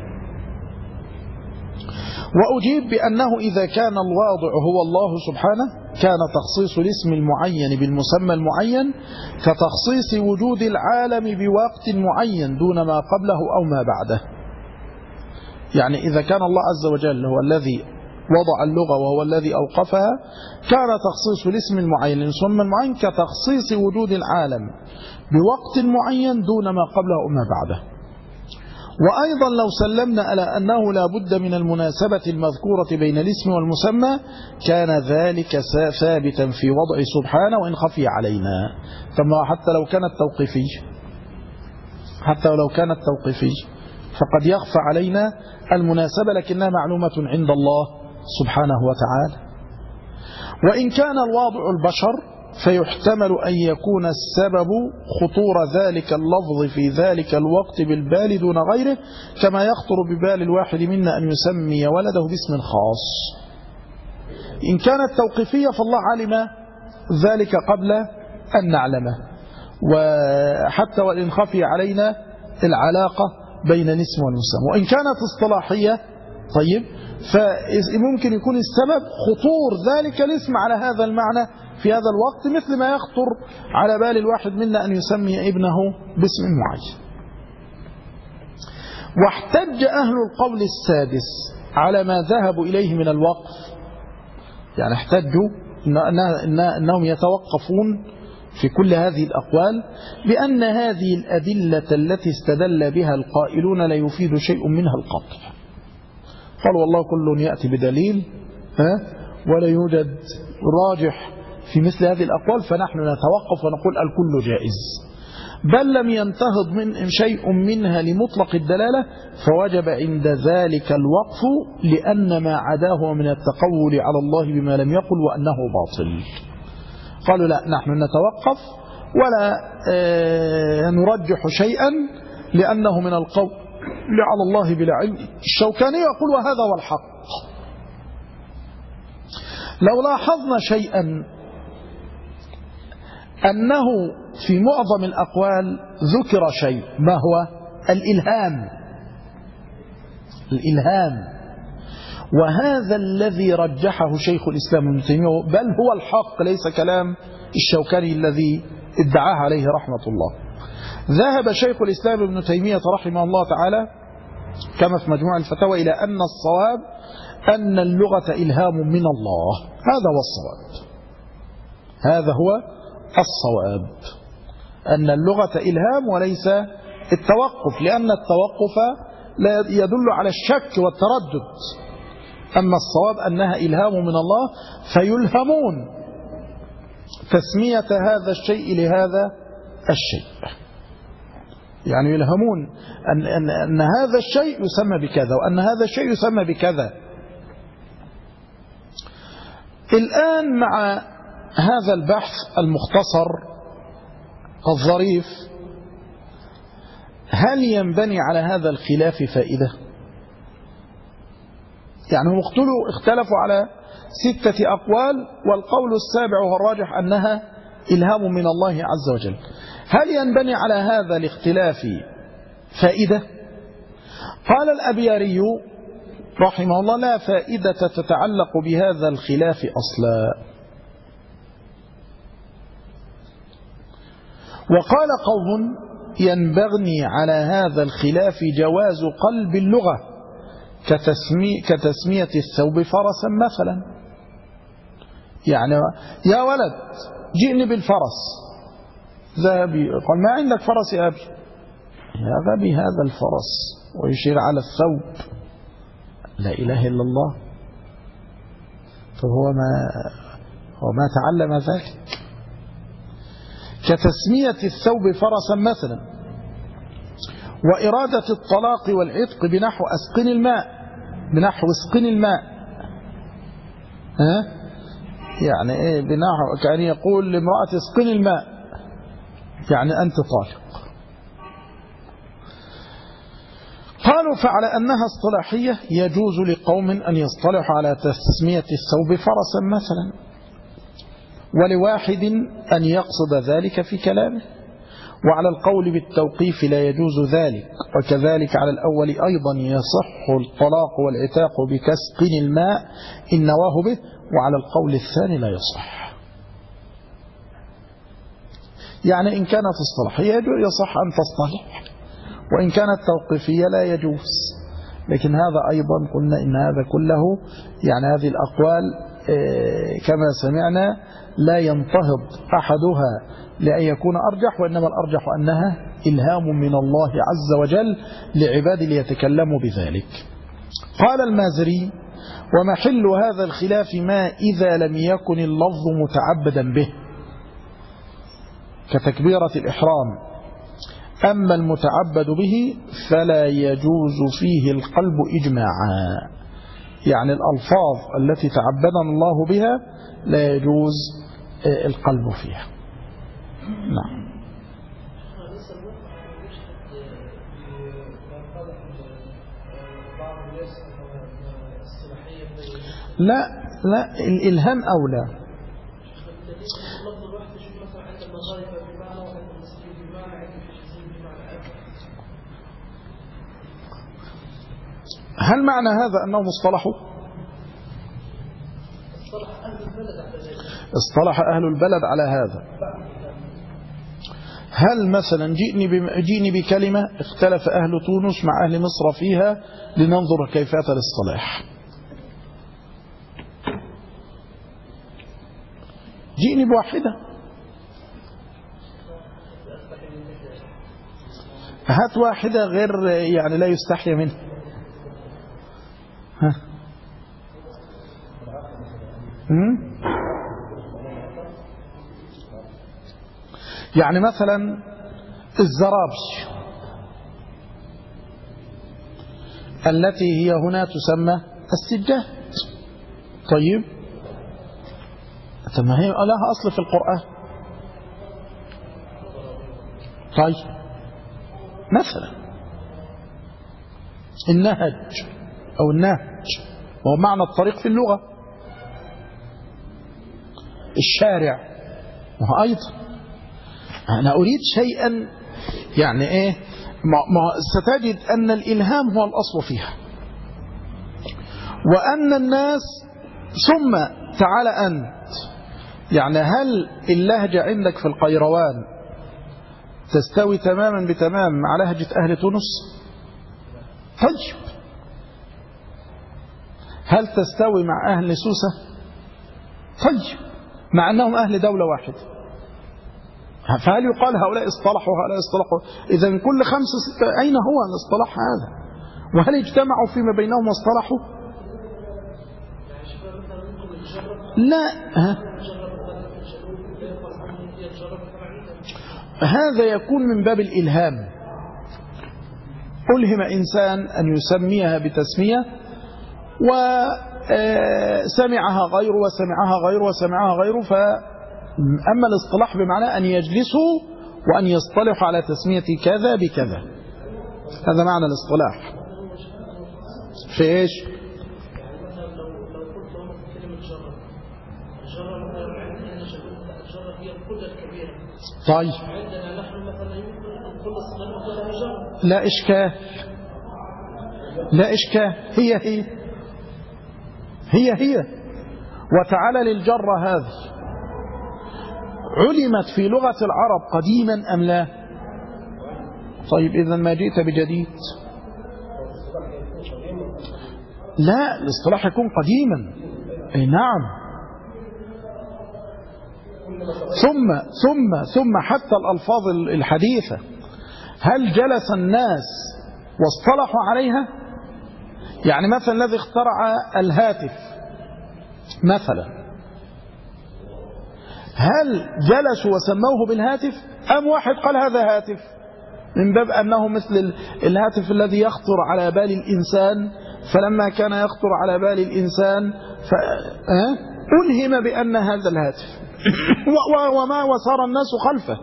وأجيب بأنه إذا كان الواضع هو الله سبحانه كان تخصيص الاسم المعين بالمسمى المعين كتخصيص وجود العالم بوقت معين دون ما قبله أو ما بعده. يعني إذا كان الله عز وجل هو الذي وضع اللغة وهو الذي أوقفها كان تخصيص الاسم المعين للمسمى المعين كتخصيص وجود العالم بوقت معين دون ما قبله أو ما بعده. وأيضا لو سلمنا على أنه لا بد من المناسبة المذكورة بين الاسم والمسمى كان ذلك ثابتا في وضع سبحانه وإن خفي علينا. حتى لو كانت توقيفية فقد يخفى علينا المناسبة، لكنها معلومة عند الله سبحانه وتعالى. وإن كان الواضع البشر فيحتمل أن يكون السبب خطور ذلك اللفظ في ذلك الوقت بالبال دون غيره، كما يخطر ببال الواحد منا أن يسمي ولده باسم خاص. إن كانت توقيفية فالله علم ذلك قبل أن نعلمه، وحتى وإن خفي علينا العلاقة بين الاسم والمسمى. وإن كانت اصطلاحية طيب فممكن يكون السبب خطور ذلك الاسم على هذا المعنى في هذا الوقت، مثل ما يخطر على بال الواحد منا أن يسمي ابنه باسم معين. واحتج أهل القول السادس على ما ذهبوا إليه من الوقف، يعني احتجوا أنهم يتوقفون في كل هذه الأقوال بأن هذه الأدلة التي استدل بها القائلون لا يفيد شيء منها القطع. قالوا والله كل يأتي بدليل ولا يوجد راجح في مثل هذه الأقوال، فنحن نتوقف ونقول الكل جائز، بل لم ينتهض من شيء منها لمطلق الدلالة، فوجب عند ذلك الوقف لأن ما عداه من التقول على الله بما لم يقل وأنه باطل. قالوا لا، نحن نتوقف ولا نرجح شيئا لأنه من القول على الله بلا علم. الشوكاني يقول وهذا هو الحق. لو لاحظنا شيئا أنه في معظم الأقوال ذكر شيء، ما هو؟ الإلهام، وهذا الذي رجحه شيخ الإسلام ابن تيمية، بل هو الحق ليس كلام الشوكاني الذي ادعاه عليه رحمة الله. ذهب شيخ الإسلام ابن تيمية رحمه الله تعالى كما في مجموع الفتاوى إلى أن الصواب أن اللغة إلهام من الله، هذا هو الصواب، أن اللغة إلهام وليس التوقف، لأن التوقف لا يدل على الشك والتردد. أما الصواب أنها إلهام من الله، فيلهمون تسمية هذا الشيء لهذا الشيء، يعني يلهمون أن هذا الشيء يسمى بكذا، وأن هذا الشيء يسمى بكذا. الآن مع هذا البحث المختصر الظريف، هل ينبني على هذا الخلاف فائدة؟ يعني هم اختلفوا على 6 أقوال، والقول السابع وهو الراجح أنها إلهام من الله عز وجل. هل ينبني على هذا الاختلاف فائدة؟ قال الأبياري رحمه الله: لا فائدة تتعلق بهذا الخلاف أصلا. وقال قوم: ينبغي على هذا الخلاف جواز قلب اللغة كتسمية الثوب فرسا مثلا. يعني يا ولد جئني بالفرس، ذهبي، قال: ما عندك فرس يا أبي؟ يا غبي هذا الفرس، ويشير على الثوب. لا إله إلا الله. فهو ما تعلم ذلك. كتسمية الثوب فرسا مثلا، وإرادة الطلاق والعتق بنحو أسقن الماء، بنحو اسقن الماء. يعني إيه؟ بنحو كأن يقول لامرأة اسقن الماء، يعني أنت طالق. قالوا: فعلى أنها اصطلاحية يجوز لقوم أن يصطلحوا على تسمية الثوب فرسا مثلا، ولواحد أن يقصد ذلك في كلامه. وعلى القول بالتوقيف لا يجوز ذلك، وكذلك على الأول أيضا يصح الطلاق والعتاق بكسقن الماء إن نواه به، وعلى القول الثاني لا يصح. يعني إن كانت اصطلاحية يصح أن تصطلح، وإن كانت توقيفية لا يجوز. لكن هذا أيضا قلنا إن هذا كله، يعني هذه الأقوال كما سمعنا لا ينتهض أحدها لأن يكون أرجح، وإنما الأرجح أنها إلهام من الله عز وجل لعباده ليتكلموا بذلك. قال المازري: ومحل هذا الخلاف ما إذا لم يكن اللفظ متعبدا به كتكبيرة الإحرام، أما المتعبد به فلا يجوز فيه القلب إجماعا. يعني الألفاظ التي تعبدنا الله بها لا يجوز القلب فيها. نعم. لا الإلهام أولى. هل معنى هذا أنهم اصطلحوا؟ اصطلح أهل البلد على هذا. هل مثلا جئني بكلمة اختلف أهل تونس مع أهل مصر فيها لننظر كيفية الاصطلاح؟ جئني بواحدة، هات واحدة غير يعني لا يستحي منه. يعني مثلا الزرابي التي هي هنا تسمى السجاد. طيب ما هي لها أصل في القرآن. طيب مثلا النهج أو النهج وهو معنى الطريق في اللغة، الشارع وهو أيضا. أنا أريد شيئا يعني إيه، ما ستجد أن الإلهام هو الأصل فيها، وأن الناس ثم تعال أنت، يعني هل اللهجة عندك في القيروان تستوي تماما بتمام مع لهجة أهل تونس؟ طيب هل تستوي مع أهل سوسة؟ طيب مع أنهم أهل دولة واحدة. فهل يقال هؤلاء اصطلحوا هؤلاء اصطلحوا؟ إذا من كل 5 6 أين هو الاصطلاح هذا؟ وهل اجتمعوا فيما بينهم واصطلحوا؟ لا. هذا يكون من باب الإلهام. ألهم إنسان أن يسميها بتسمية وسمعها غيره وسمعها غيره وسمعها غيره، فأما الاصطلاح بمعنى أن يجلسوا وأن يصطلحوا على تسمية كذا بكذا، هذا معنى الاصطلاح. في إيش؟ طيب لا إشكال، لا إشكال، هي وتعالى للجرة هذه علمت في لغة العرب قديما أم لا؟ طيب إذا ما جئت بجديد. لا، الاصطلاح يكون قديما. أي نعم. ثم حتى الألفاظ الحديثة، هل جلس الناس واصطلحوا عليها؟ يعني مثلا الذي اخترع الهاتف مثلا، هل جلسوا وسموه بالهاتف أم واحد قال هذا هاتف من باب أنه مثل الهاتف الذي يخطر على بال الإنسان، فلما كان يخطر على بال الإنسان ألهم بأن هذا الهاتف وما وصار الناس خلفه.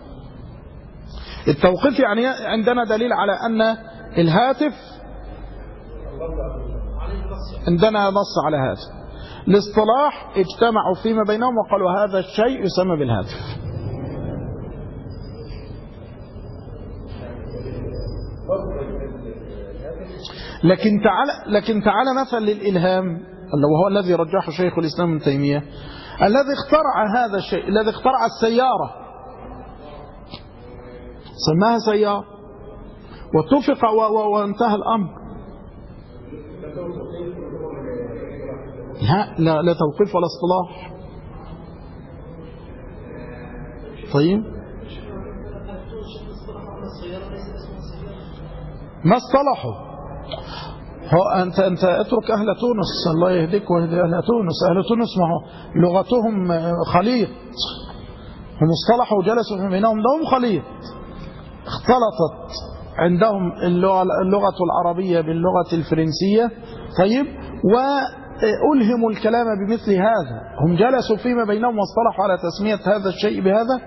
التوقيف يعني عندنا دليل على أن الهاتف عندنا نص على هذا. الاصطلاح اجتمعوا فيما بينهم وقالوا هذا الشيء يسمى بالهاتف. لكن تعالى مثلا للإلهام، وهو الذي رجحه شيخ الإسلام ابن تيمية، الذي اخترع هذا الشيء، الذي اخترع السيارة سماها سيارة واتفق وانتهى الأمر. لا توقيف ولا اصطلاح. طيب ما اصطلحوا. أنت اترك أهل تونس، الله يهديك ويهدي أهل تونس. أهل تونس ما هو لغتهم خليط، هم اصطلحوا وجلسوا في بينهم، لهم خليط، اختلطت عندهم اللغة العربية باللغة الفرنسية. طيب وألهموا الكلام بمثل هذا، هم جلسوا فيما بينهم واصطلحوا على تسمية هذا الشيء بهذا؟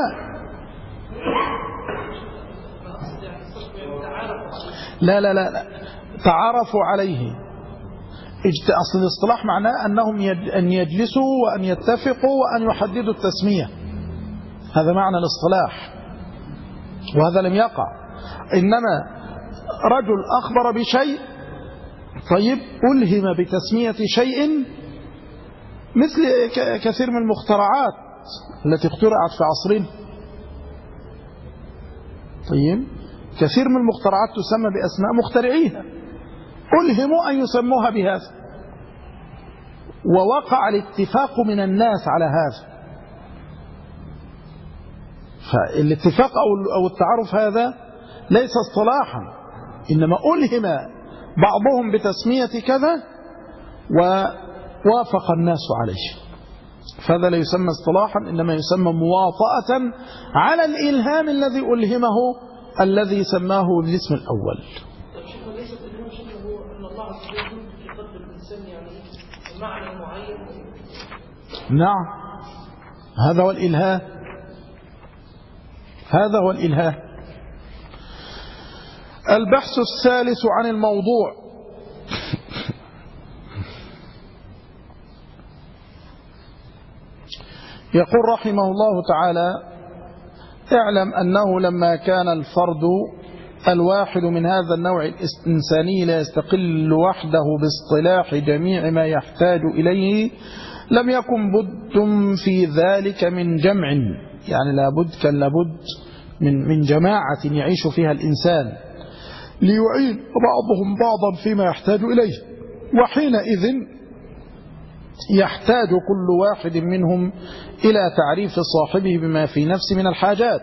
لا تعارفوا عليه. أصل الاصطلاح معناه أنهم أن يجلسوا وأن يتفقوا وأن يحددوا التسمية، هذا معنى الاصطلاح، وهذا لم يقع. إنما رجل أخبر بشيء، طيب ألهم بتسمية شيء، مثل كثير من المخترعات التي اخترعت في عصرنا. طيب كثير من المخترعات تسمى بأسماء مخترعيها، ألهموا أن يسموها بهذا، ووقع الاتفاق من الناس على هذا. فالاتفاق أو التعارف هذا ليس اصطلاحا، إنما ألهم بعضهم بتسمية كذا ووافق الناس عليه، فهذا لا يسمى اصطلاحا، إنما يسمى مواطأة على الإلهام الذي ألهمه الذي سماه بالاسم الأول. نعم، هذا هو الإلهام، هذا هو الإلهام. البحث الثالث عن الموضوع. يقول رحمه الله تعالى: اعلم أنه لما كان الفرد الواحد من هذا النوع الإنساني لا يستقل وحده باصطلاح جميع ما يحتاج إليه، لم يكن بد في ذلك من جمع، يعني كان لابد من جماعة يعيش فيها الإنسان ليعين بعضهم بعضا فيما يحتاج إليه، وحينئذ يحتاج كل واحد منهم إلى تعريف صاحبه بما في نفسه من الحاجات.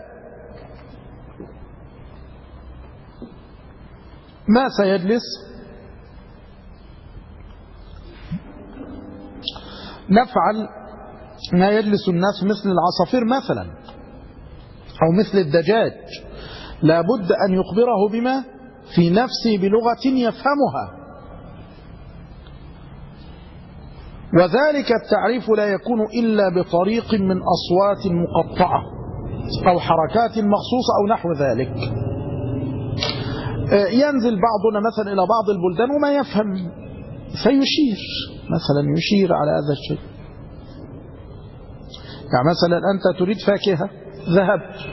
ما سيجلس نفعل ما يجلس الناس مثل العصافير مثلا أو مثل الدجاج، لابد أن يخبره بما في نفسه بلغة يفهمها، وذلك التعريف لا يكون إلا بطريق من أصوات مقطعة أو حركات مخصوصة أو نحو ذلك. ينزل بعضنا مثلا إلى بعض البلدان وما يفهم فيشير، مثلا يشير على هذا الشيء. يعني مثلا أنت تريد فاكهة، ذهبت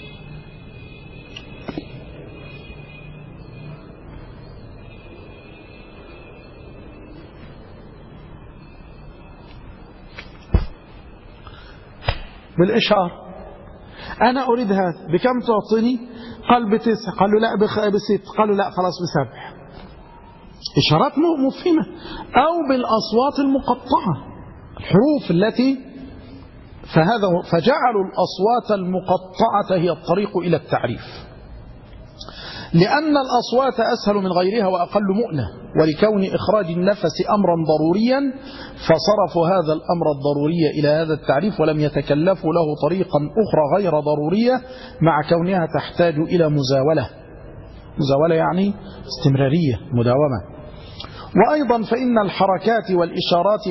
بالإشارة، أنا أريد هذا، بكم تعطيني؟ قال ب9. قال له لا ب6. قال له لا خلاص ب7. إشارات مفهمة. أو بالأصوات المقطعة، الحروف التي فجعلوا الأصوات المقطعة هي الطريق إلى التعريف، لأن الأصوات أسهل من غيرها وأقل مؤنة، ولكون إخراج النفس أمرا ضروريا فصرفوا هذا الأمر الضروري إلى هذا التعريف، ولم يتكلفوا له طريقا أخرى غير ضرورية، مع كونها تحتاج إلى مزاولة يعني استمرارية، مداومة. وأيضا فإن الحركات والإشارات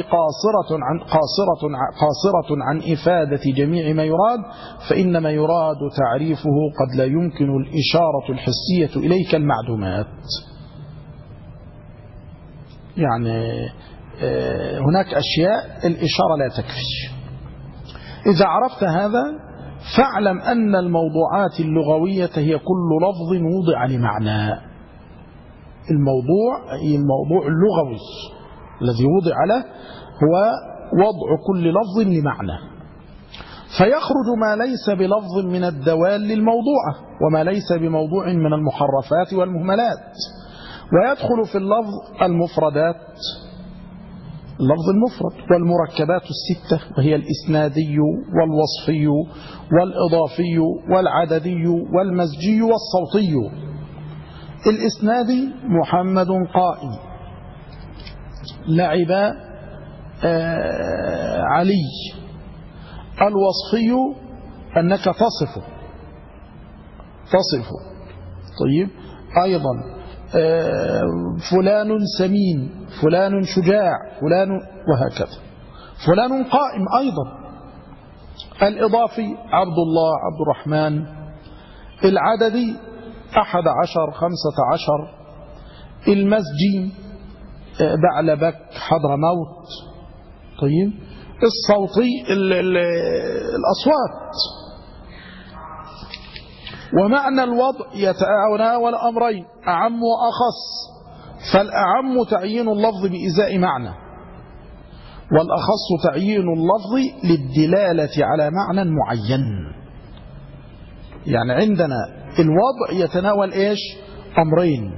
قاصرة عن إفادة جميع ما يراد، فإن ما يراد تعريفه قد لا يمكن الإشارة الحسية إليه كالمعدومات. يعني هناك أشياء الإشارة لا تكفي. إذا عرفت هذا فاعلم أن الموضوعات اللغوية هي كل لفظ وضع لمعنى. الموضوع اللغوي الذي وضع له هو وضع كل لفظ لمعنى، فيخرج ما ليس بلفظ من الدوال للموضوعة، وما ليس بموضوع من المحرفات والمهملات. ويدخل في اللفظ المفردات، اللفظ المفرد، والمركبات الستة، وهي الإسنادي والوصفي والإضافي والعددي والمزجي والصوتي. الإسنادي محمد قائم، لعب علي. الوصفي أنك تصفه. طيب. أيضا فلان سمين، فلان شجاع، فلان، وهكذا. فلان قائم أيضا. الإضافي عبد الله، عبد الرحمن. العددي 11، 15. المزجي بعلبك، حضرموت. طيب. الصوتي الأصوات. ومعنى الوضع يتناول أمرين، أعم وأخص، فالأعم تعيين اللفظ بإزاء معنى، والأخص تعيين اللفظ للدلالة على معنى معين. يعني عندنا الوضع يتناول إيش؟ أمرين،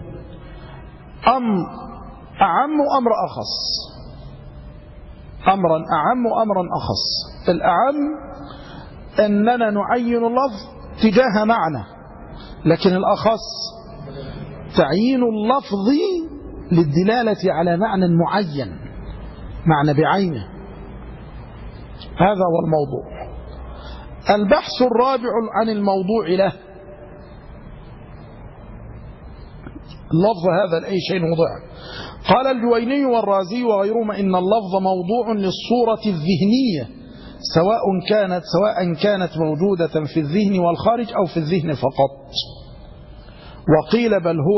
أعم وأمر أخص. أمرا أعم وأمرا أخص. الأعم أننا نعين اللفظ تجاه معنى، لكن الأخص تعيين اللفظ للدلالة على معنى معين، معنى بعينه. هذا هو الموضوع. البحث الرابع عن الموضوع له. اللفظ هذا لأي شيء وضع. قال الجويني والرازي وغيرهما إن اللفظ موضوع للصورة الذهنية، سواء كانت موجودة في الذهن والخارج أو في الذهن فقط. وقيل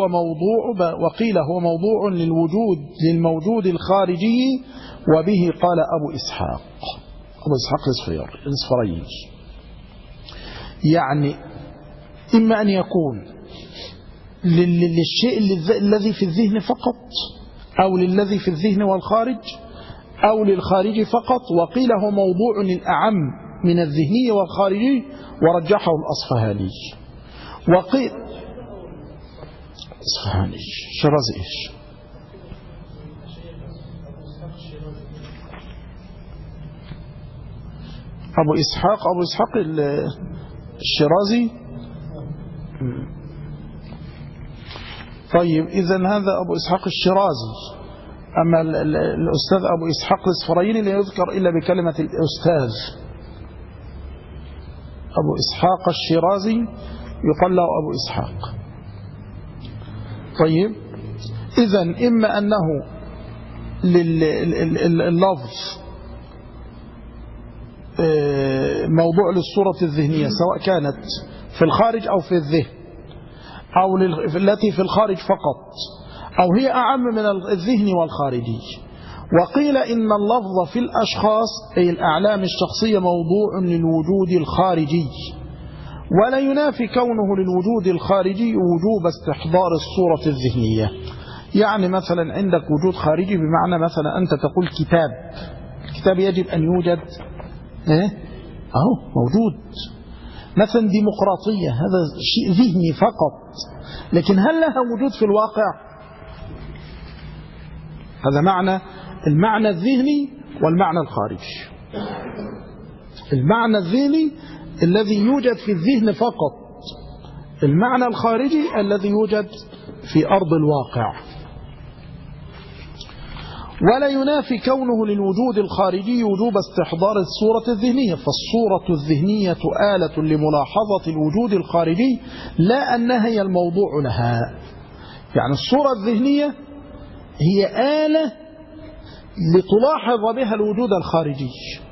هو موضوع للموجود الخارجي، وبه قال أبو إسحاق الإصفري. يعني إما أن يكون للشيء الذي في الذهن فقط، أو للذي في الذهن والخارج، أو للخارج فقط. وقيل هو موضوع للأعم من الذهني والخارجي، ورجحه الأصفهاني. وقيل أصفهاني شرازي إيش؟ أبو إسحاق الشيرازي. طيب إذن هذا أبو إسحاق الشيرازي. أما الأستاذ أبو إسحاق الإسفرايني لا يذكر إلا بكلمة الأستاذ. أبو إسحاق الشيرازي يقال له أبو إسحاق. طيب إذن إما أنه اللفظ موضوع للصورة الذهنية سواء كانت في الخارج أو في الذهن، أو التي في الخارج فقط، أو هي أعم من الذهن والخارجي. وقيل إن اللفظ في الأشخاص أي الأعلام الشخصية موضوع للوجود الخارجي، ولا ينافي كونه للوجود الخارجي وجوب استحضار الصورة الذهنية. يعني مثلا عندك وجود خارجي بمعنى مثلا أنت تقول الكتاب يجب أن يوجد موجود. مثلا ديمقراطية هذا شيء ذهني فقط، لكن هل لها وجود في الواقع؟ هذا المعنى الذهني والمعنى الخارجي. المعنى الذهني الذي يوجد في الذهن فقط، المعنى الخارجي الذي يوجد في أرض الواقع. ولا ينافي كونه للوجود الخارجي وجوب استحضار الصورة الذهنية، فالصورة الذهنية آلة لملاحظة الوجود الخارجي لا أنها هي الموضوع لها. يعني الصورة الذهنية هي آلة لتلاحظ بها الوجود الخارجي،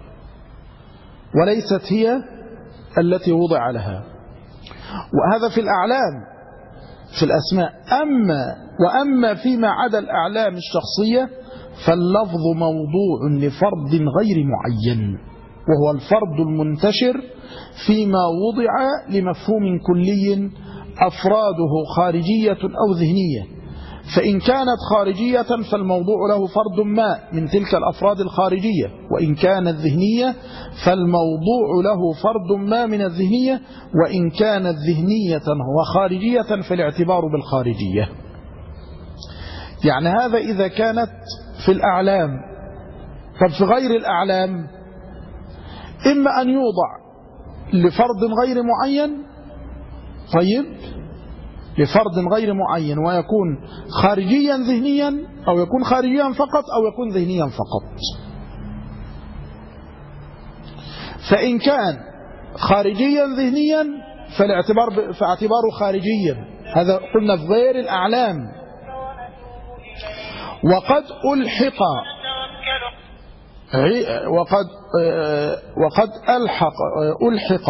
وليست هي التي وضع لها. وهذا في الأعلام في الأسماء. وأما فيما عدا الأعلام الشخصية فاللفظ موضوع لفرد غير معين، وهو الفرد المنتشر فيما وضع لمفهوم كلي أفراده خارجية أو ذهنية. فإن كانت خارجية فالموضوع له فرد ما من تلك الأفراد الخارجية، وإن كانت ذهنية فالموضوع له فرد ما من الذهنية، وإن كانت ذهنية وخارجية فالاعتبار بالخارجية. يعني هذا إذا كانت في الأعلام. طب في غير الأعلام إما أن يوضع لفرد غير معين، طيب لفرد غير معين ويكون خارجيا ذهنيا، أو يكون خارجيا فقط، أو يكون ذهنيا فقط. فإن كان خارجيا ذهنيا فاعتباره خارجيا. هذا قلنا في غير الأعلام. وقد ألحق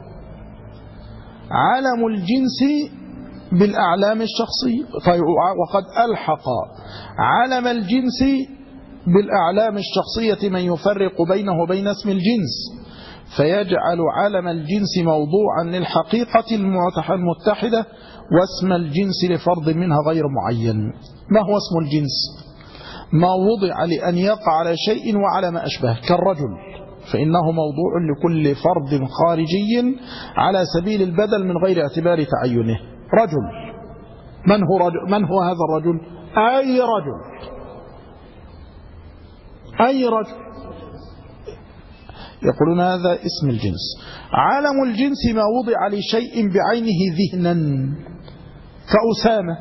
علم الجنس بالأعلام الشخصية. طيب وقد ألحق علم الجنس بالأعلام الشخصية من يفرق بينه وبين اسم الجنس، فيجعل علم الجنس موضوعا للحقيقة المتحدة واسم الجنس لفرد منها غير معين. ما هو اسم الجنس؟ ما وضع لأن يقع على شيء وعلى ما أشبه، كالرجل فإنه موضوع لكل فرد خارجي على سبيل البدل من غير اعتبار تعينه. رجل، من هو هذا الرجل؟ أي رجل يقولون هذا اسم الجنس. علم الجنس ما وضع لشيء بعينه ذهنا، كأسامة،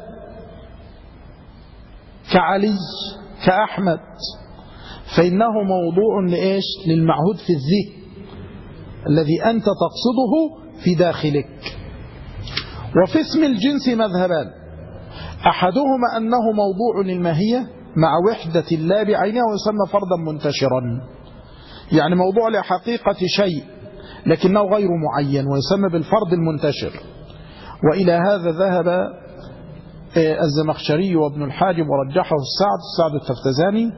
كعلي، كأحمد، فإنه موضوع لإيش؟ للمعهود في الذهن الذي أنت تقصده في داخلك. وفي اسم الجنس مذهبان، أحدهما أنه موضوع للماهية مع وحدة لا بعينها ويسمى فردا منتشرا، يعني موضوع لحقيقة شيء لكنه غير معين ويسمى بالفرد المنتشر. وإلى هذا ذهب الزمخشري وابن الحاجب ورجحه السعد التفتزاني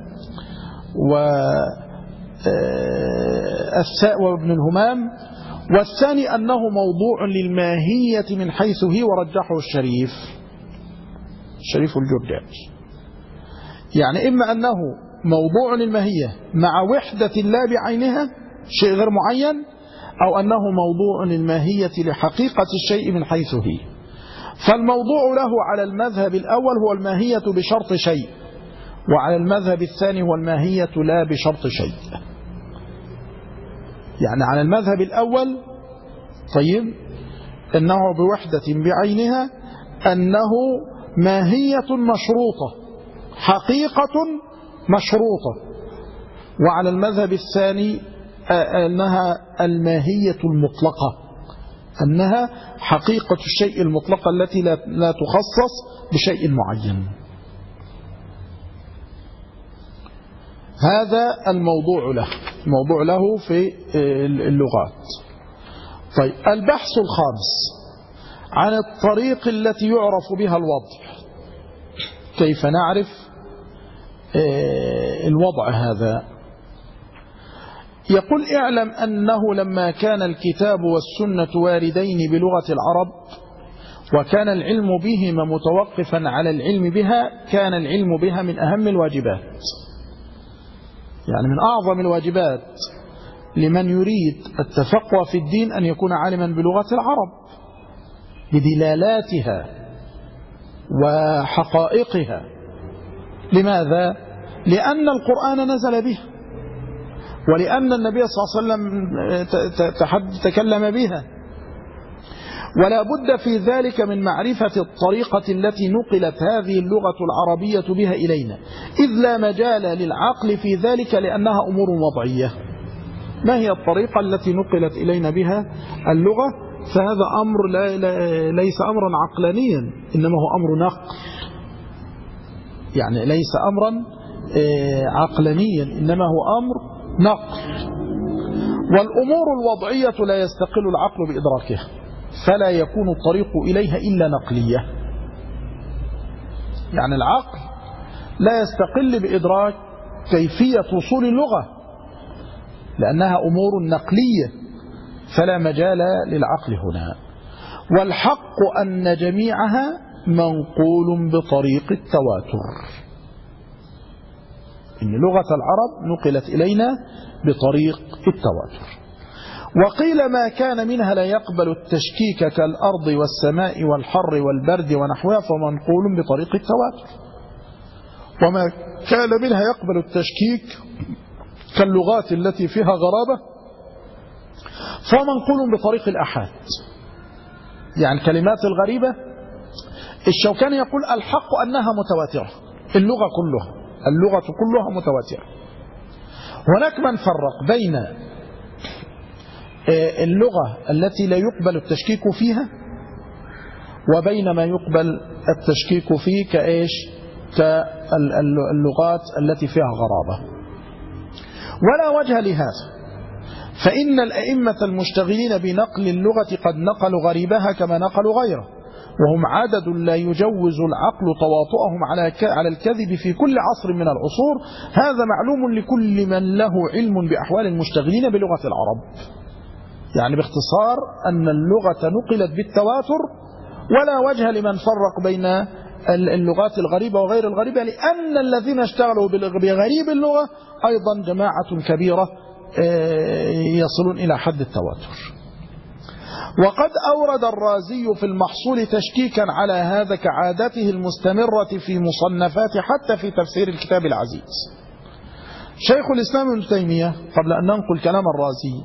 وابن الهمام. والثاني أنه موضوع للماهية من حيث هي، ورجحه الشريف الجرجاني. يعني إما أنه موضوع للماهية مع وحدة لا بعينها شيء غير معين، أو أنه موضوع للماهية لحقيقة الشيء من حيث هي. فالموضوع له على المذهب الأول هو الماهية بشرط شيء، وعلى المذهب الثاني هو الماهية لا بشرط شيء. يعني على المذهب الأول طيب أنه بوحدة بعينها أنه ماهية مشروطة، حقيقة مشروطة. وعلى المذهب الثاني أنها الماهية المطلقة، أنها حقيقة الشيء المطلقة التي لا تخصص بشيء معين. هذا الموضوع له في اللغات. طيب البحث الخامس عن الطريق التي يعرف بها الوضع. كيف نعرف الوضع هذا؟ يقول اعلم أنه لما كان الكتاب والسنة واردين بلغة العرب وكان العلم بهما متوقفا على العلم بها، كان العلم بها من أهم الواجبات، يعني من أعظم الواجبات لمن يريد التفقه في الدين أن يكون عالما بلغة العرب بدلالاتها وحقائقها. لماذا؟ لأن القرآن نزل به، ولأن النبي صلى الله عليه وسلم تكلم بها، ولا بد في ذلك من معرفة الطريقة التي نقلت هذه اللغة العربية بها إلينا، إذ لا مجال للعقل في ذلك لأنها أمور وضعية. ما هي الطريقة التي نقلت إلينا بها اللغة؟ فهذا أمر ليس أمرا عقلانيا، إنما هو أمر نقل، يعني ليس أمرا عقلانيا، إنما هو أمر نقل. والأمور الوضعية لا يستقل العقل بإدراكها، فلا يكون الطريق إليها إلا نقلية. يعني العقل لا يستقل بإدراك كيفية وصول اللغة لأنها أمور نقلية، فلا مجال للعقل هنا. والحق أن جميعها منقول بطريق التواتر، إن لغة العرب نقلت إلينا بطريق التواتر. وقيل ما كان منها لا يقبل التشكيك كالأرض والسماء والحر والبرد ونحوها فمنقول بطريق التواتر. وما كان منها يقبل التشكيك كاللغات التي فيها غرابة فمنقول بطريق الأحاد. يعني الكلمات الغريبة الشوكاني يقول الحق أنها متواترة، اللغة كلها متواترة. هناك من فرق بين اللغة التي لا يقبل التشكيك فيها وبين ما يقبل التشكيك فيه كإيش؟ كاللغات التي فيها غرابة. ولا وجه لهذا، فإن الأئمة المشتغلين بنقل اللغة قد نقلوا غريبها كما نقلوا غيره، وهم عدد لا يجوز العقل تواطؤهم على الكذب في كل عصر من العصور. هذا معلوم لكل من له علم بأحوال المشتغلين بلغة العرب. يعني باختصار أن اللغة نقلت بالتواتر، ولا وجه لمن فرق بين اللغات الغريبة وغير الغريبة، لأن الذين اشتغلوا بغريب اللغة أيضا جماعة كبيرة يصلون إلى حد التواتر. وقد أورد الرازي في المحصول تشكيكا على هذا كعادته المستمرة في مصنفاته حتى في تفسير الكتاب العزيز. شيخ الإسلام ابن تيمية قبل أن ننقل كلام الرازي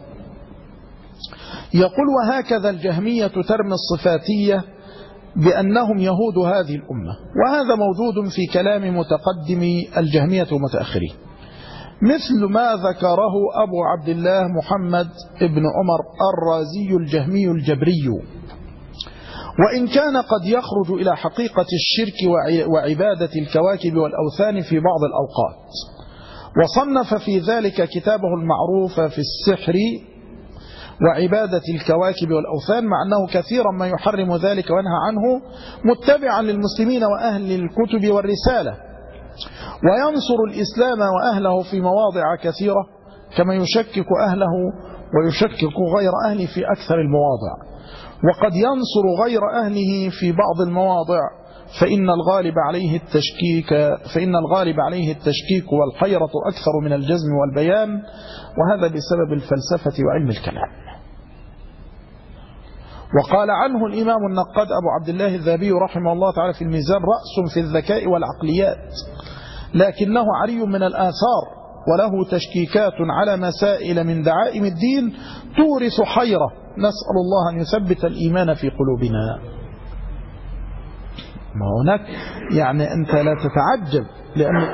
يقول وهكذا الجهمية ترمي الصفاتية بأنهم يهود هذه الأمة، وهذا موجود في كلام متقدمي الجهمية ومتأخرين، مثل ما ذكره أبو عبد الله محمد ابن عمر الرازي الجهمي الجبري، وإن كان قد يخرج إلى حقيقة الشرك وعبادة الكواكب والأوثان في بعض الأوقات. وصنف في ذلك كتابه المعروف في السحر وعبادة الكواكب والأوثان، مع أنه كثيرا ما يحرم ذلك وينهى عنه متبعا للمسلمين وأهل الكتب والرسالة، وينصر الإسلام وأهله في مواضع كثيرة كما يشكك أهله ويشكك غير أهله في أكثر المواضع، وقد ينصر غير أهله في بعض المواضع، فإن الغالب عليه التشكيك والحيرة أكثر من الجزم والبيان، وهذا بسبب الفلسفة وعلم الكلام. وقال عنه الإمام النقاد أبو عبد الله الذهبي رحمه الله تعالى في الميزان رأس في الذكاء والعقليات، لكنه عري من الآثار، وله تشكيكات على مسائل من دعائم الدين تورث حيرة، نسأل الله أن يثبت الإيمان في قلوبنا. ما هناك يعني أنت لا تتعجب، لأن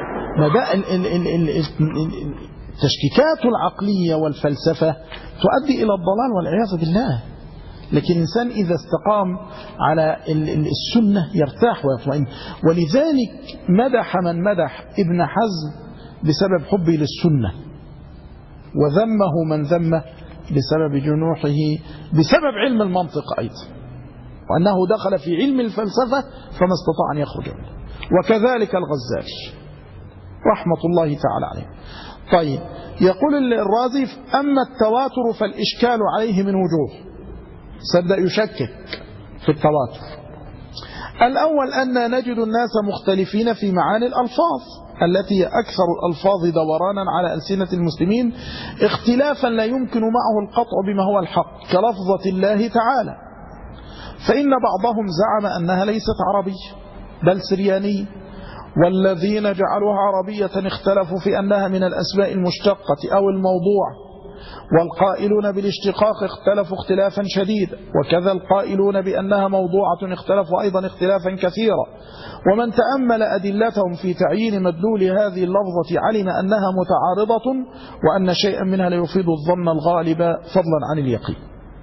التشكيكات العقلية والفلسفة تؤدي إلى الضلال والعياذ بالله. لكن الإنسان إذا استقام على السنة يرتاح ويطمئن. ولذلك مدح من مدح ابن حزم بسبب حبه للسنة، وذمه من ذمه بسبب جنوحه بسبب علم المنطق أيضا، وأنه دخل في علم الفلسفة فما استطاع أن يخرج منه. وكذلك الغزالي رحمة الله تعالى عليه. طيب، يقول الرازي: أما التواتر فالإشكال عليه من وجوه. سبدأ يشكك في التواتر. الأول أن نجد الناس مختلفين في معاني الألفاظ التي هي أكثر الألفاظ دورانا على ألسنة المسلمين، اختلافا لا يمكن معه القطع بما هو الحق، كلفظة الله تعالى، فإن بعضهم زعم أنها ليست عربية بل سريانية، والذين جعلوها عربية اختلفوا في أنها من الأسماء المشتقة أو الموضوع، والقائلون بالاشتقاق اختلفوا اختلافا شديدا، وكذا القائلون بأنها موضوعة اختلفوا أيضا اختلافا كثيرا. ومن تأمل أدلتهم في تعيين مدلول هذه اللفظة علم أنها متعارضة، وأن شيئا منها لا يفيد الظن الغالب فضلا عن اليقين.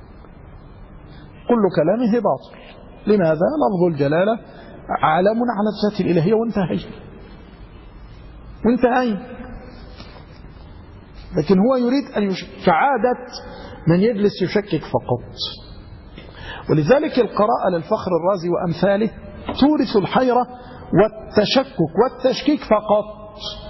كل كلامه باطل. لماذا؟ لفظ الجلالة علم على الذات الإلهية وانتهينا. لكن هو يريد أن كعادة من يجلس يشكك فقط. ولذلك القراءة للفخر الرازي وأمثاله تورث الحيرة والتشكك والتشكيك فقط.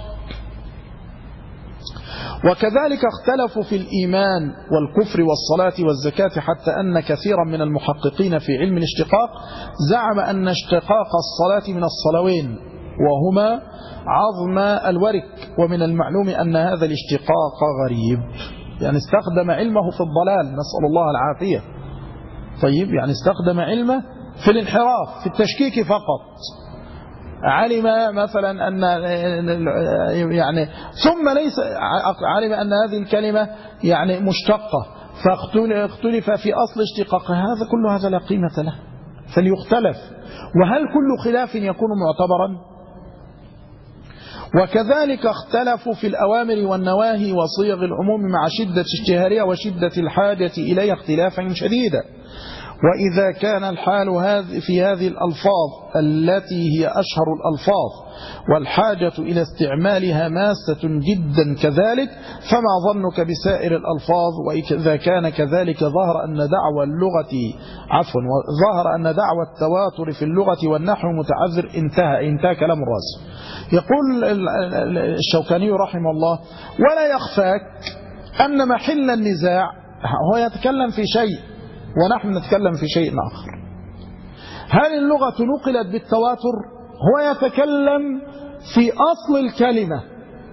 وكذلك اختلفوا في الإيمان والكفر والصلاة والزكاة، حتى أن كثيرا من المحققين في علم الاشتقاق زعم أن اشتقاق الصلاة من الصلوين وهما عظم الورك، ومن المعلوم أن هذا الاشتقاق غريب، يعني استخدم علمه في الضلال، نسأل الله العافية. طيب، يعني استخدم علمه في الانحراف في التشكيك فقط. علم مثلا أن يعني ثم ليس علم أن هذه الكلمة يعني مشتقة فاختلف في أصل اشتقاقها، هذا كل هذا لا قيمة له، فليختلف. وهل كل خلاف يكون معتبرا؟ وكذلك اختلفوا في الأوامر والنواهي وصيغ العموم مع شدة اشتهارها وشدة الحاجة إليها اختلافا شديدا. وإذا كان الحال في هذه الألفاظ التي هي أشهر الألفاظ والحاجة إلى استعمالها ماسة جدا كذلك، فما ظنك بسائر الألفاظ؟ وإذا كان كذلك ظهر أن دعوى التواتر في اللغة والنحو متعذر. انتهى كلام الرازي. يقول الشوكاني رحمه الله: ولا يخفاك أن محل النزاع، هو يتكلم في شيء ونحن نتكلم في شيء آخر. هل اللغة نقلت بالتواتر؟ هو يتكلم في أصل الكلمة.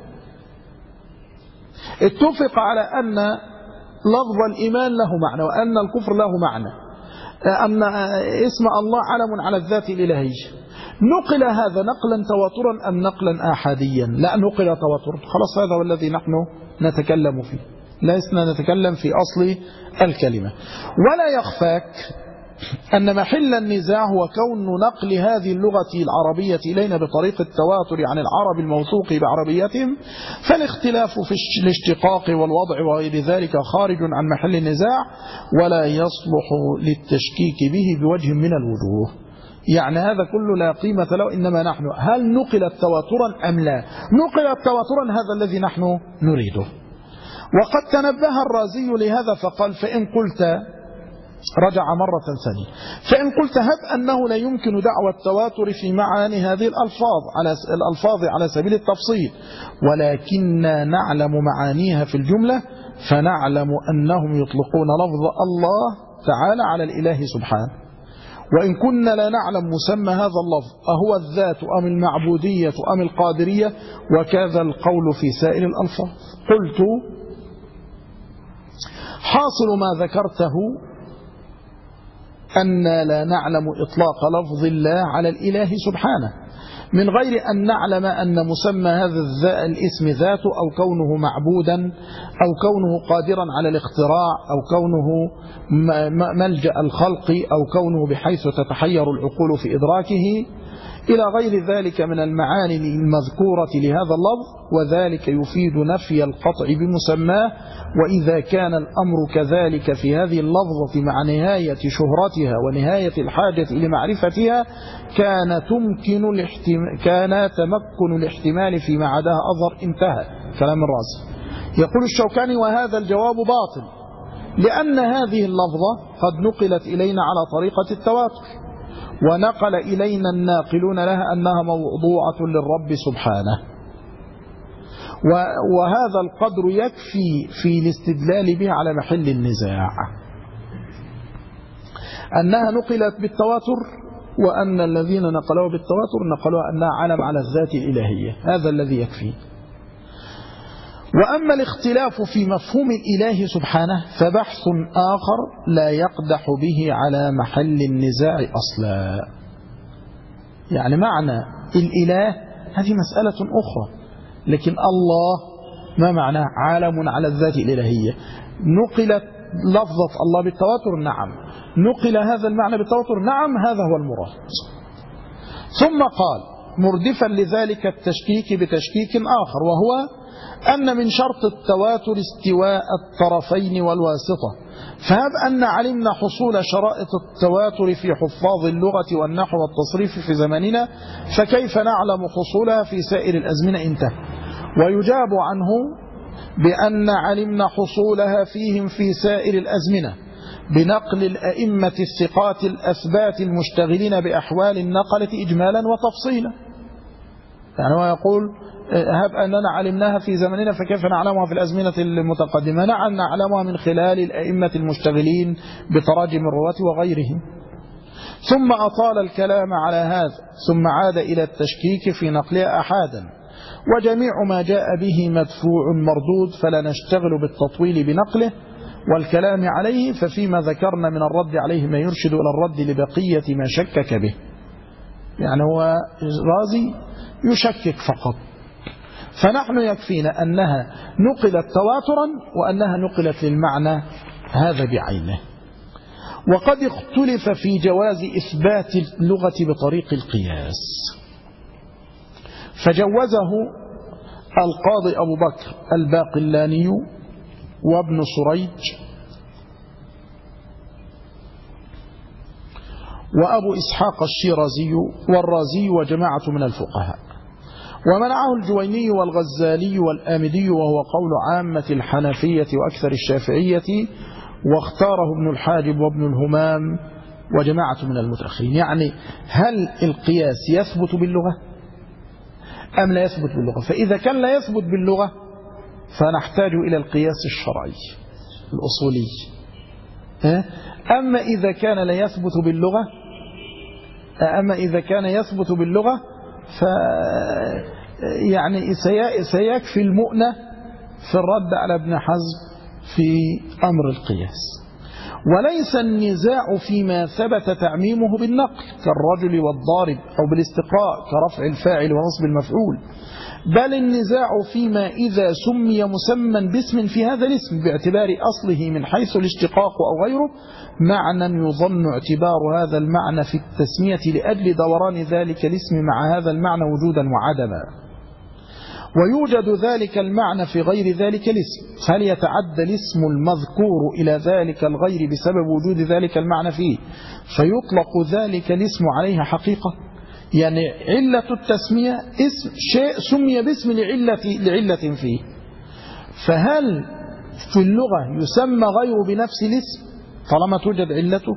اتفق على أن لفظ الإيمان له معنى، وأن الكفر له معنى، أن اسم الله علم على الذات الإلهية. نقل هذا نقلا تواترا أم نقلا آحاديا؟ لا، نقل تواترا. خلاص، هذا هو الذي نحن نتكلم فيه، لسنا نتكلم في أصل الكلمة. ولا يخفاك أن محل النزاع هو كون نقل هذه اللغة العربية إلينا بطريق التواتر عن العرب الموثوق بعربيتهم، فالاختلاف في الاشتقاق والوضع وغير ذلك خارج عن محل النزاع، ولا يصلح للتشكيك به بوجه من الوجوه. يعني هذا كله لا قيمة له. إنما نحن هل نقلت تواترا أم لا؟ نقلت تواترا، هذا الذي نحن نريده. وقد تنبه الرازي لهذا فقال: فإن قلت، رجع مرة ثانية، فإن قلت هب أنه لا يمكن دعوى التواتر في معاني هذه الألفاظ على سبيل التفصيل، ولكننا نعلم معانيها في الجملة، فنعلم أنهم يطلقون لفظ الله تعالى على الإله سبحانه، وإن كنا لا نعلم مسمى هذا اللفظ أهو الذات أم المعبودية أم القادرية، وكذا القول في سائر الألفاظ. قلت: حاصل ما ذكرته أن لا نعلم إطلاق لفظ الله على الإله سبحانه، من غير أن نعلم أن مسمى هذا الاسم ذاته أو كونه معبودا أو كونه قادرا على الاختراع أو كونه ملجأ الخلق أو كونه بحيث تتحير العقول في إدراكه إلى غير ذلك من المعاني المذكورة لهذا اللفظ، وذلك يفيد نفي القطع بمسماه. وإذا كان الأمر كذلك في هذه اللفظة مع نهاية شهرتها ونهاية الحاجة لمعرفتها كان تمكن الاحتمال فيما عداها أظهر. انتهى كلام الرازي. يقول الشوكاني: وهذا الجواب باطل، لأن هذه اللفظة قد نقلت إلينا على طريقة التواتر، ونقل إلينا الناقلون لها أنها موضوعة للرب سبحانه، وهذا القدر يكفي في الاستدلال به على محل النزاع، أنها نقلت بالتواتر، وأن الذين نقلوها بالتواتر نقلوها أنها علم على الذات الإلهية. هذا الذي يكفي. وأما الاختلاف في مفهوم الإله سبحانه فبحث آخر لا يقدح به على محل النزاع أصلا. يعني معنى الإله هذه مسألة أخرى، لكن الله ما معناه؟ عالم على الذات الإلهية. نقلت لفظة الله بالتواتر؟ نعم. نقل هذا المعنى بالتواتر؟ نعم. هذا هو المراد. ثم قال مردفا لذلك التشكيك بتشكيك آخر، وهو أن من شرط التواتر استواء الطرفين والواسطة، فهب أن علمنا حصول شرائط التواتر في حفاظ اللغة والنحو والتصريف في زماننا، فكيف نعلم حصولها في سائر الأزمنة؟ انتهى. ويجاب عنه بأن علمنا حصولها فيهم في سائر الأزمنة بنقل الأئمة الثقات الأثبات المشتغلين بأحوال النقلة إجمالا وتفصيلا. يعني هو يقول هب أننا علمناها في زمننا فكيف نعلمها في الأزمنة المتقدمة؟ نعم نعلمها من خلال الأئمة المشتغلين بتراجم الرواة وغيرهم. ثم أطال الكلام على هذا، ثم عاد إلى التشكيك في نقلها أحادا، وجميع ما جاء به مدفوع مردود، فلا نشتغل بالتطويل بنقله والكلام عليه، ففيما ذكرنا من الرد عليه ما يرشد إلى الرد لبقية ما شكك به. يعني هو رازي يشكك فقط، فنحن يكفينا أنها نقلت تواترا وأنها نقلت للمعنى هذا بعينه. وقد اختلف في جواز إثبات اللغة بطريق القياس، فجوزه القاضي أبو بكر الباقلاني وابن سريج وأبو إسحاق الشيرازي والرازي وجماعة من الفقهاء، ومنعه الجويني والغزالي والآمدي، وهو قول عامة الحنفية وأكثر الشافعية، واختاره ابن الحاجب وابن الهمام وجماعة من المتأخرين. يعني هل القياس يثبت باللغة أم لا يثبت باللغة؟ فإذا كان لا يثبت باللغة فنحتاج إلى القياس الشرعي الأصولي. أما إذا كان لا يثبت باللغة يعني سيكفي المؤنة في الرد على ابن حزم في أمر القياس. وليس النزاع فيما ثبت تعميمه بالنقل كالرجل والضارب أو بالاستقراء كرفع الفاعل ونصب المفعول، بل النزاع فيما إذا سمي مسمى باسم في هذا الاسم باعتبار أصله من حيث الاشتقاق أو غيره معنى يظن اعتبار هذا المعنى في التسمية لأجل دوران ذلك الاسم مع هذا المعنى وجودا وعدما، ويوجد ذلك المعنى في غير ذلك الاسم، هل يتعدى الاسم المذكور إلى ذلك الغير بسبب وجود ذلك المعنى فيه فيطلق ذلك الاسم عليه حقيقة؟ يعني علة التسمية اسم شيء سمي باسم لعلة فيه، فهل في اللغة يسمى غيره بنفس الاسم طالما توجد علته؟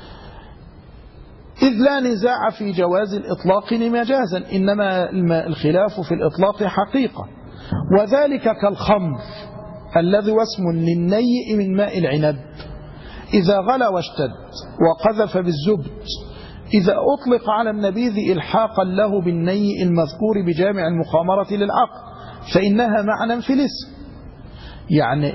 إذ لا نزاع في جواز الإطلاق مجازا، إنما الخلاف في الإطلاق حقيقة، وذلك كالخمر الذي واسم للنيء من ماء العنب إذا غلى واشتد وقذف بالزبد، إذا أطلق على النبيذ إلحاقا له بالنيء المذكور بجامع المخامرة للعقل فإنها معنى في الاسم. يعني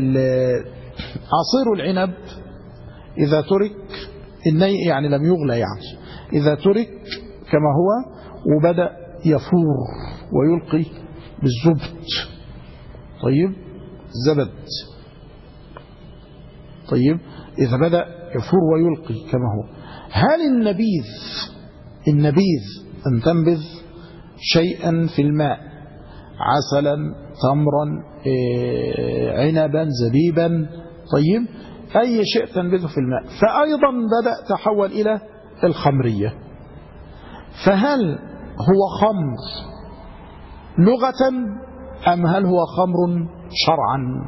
عصير العنب إذا ترك النيء يعني لم يغلى، يعني إذا ترك كما هو وبدأ يفور ويلقي بالزبد. طيب الزبد. طيب إذا بدأ يفور ويلقي كما هو، هل النبيذ أن تنبذ شيئا في الماء، عسلا، تمرا، عنبا، زبيبا، طيب أي شيء تنبذه في الماء، فأيضا بدأ تحول إلى الخمرية، فهل هو خمر لغة أم هل هو خمر شرعا؟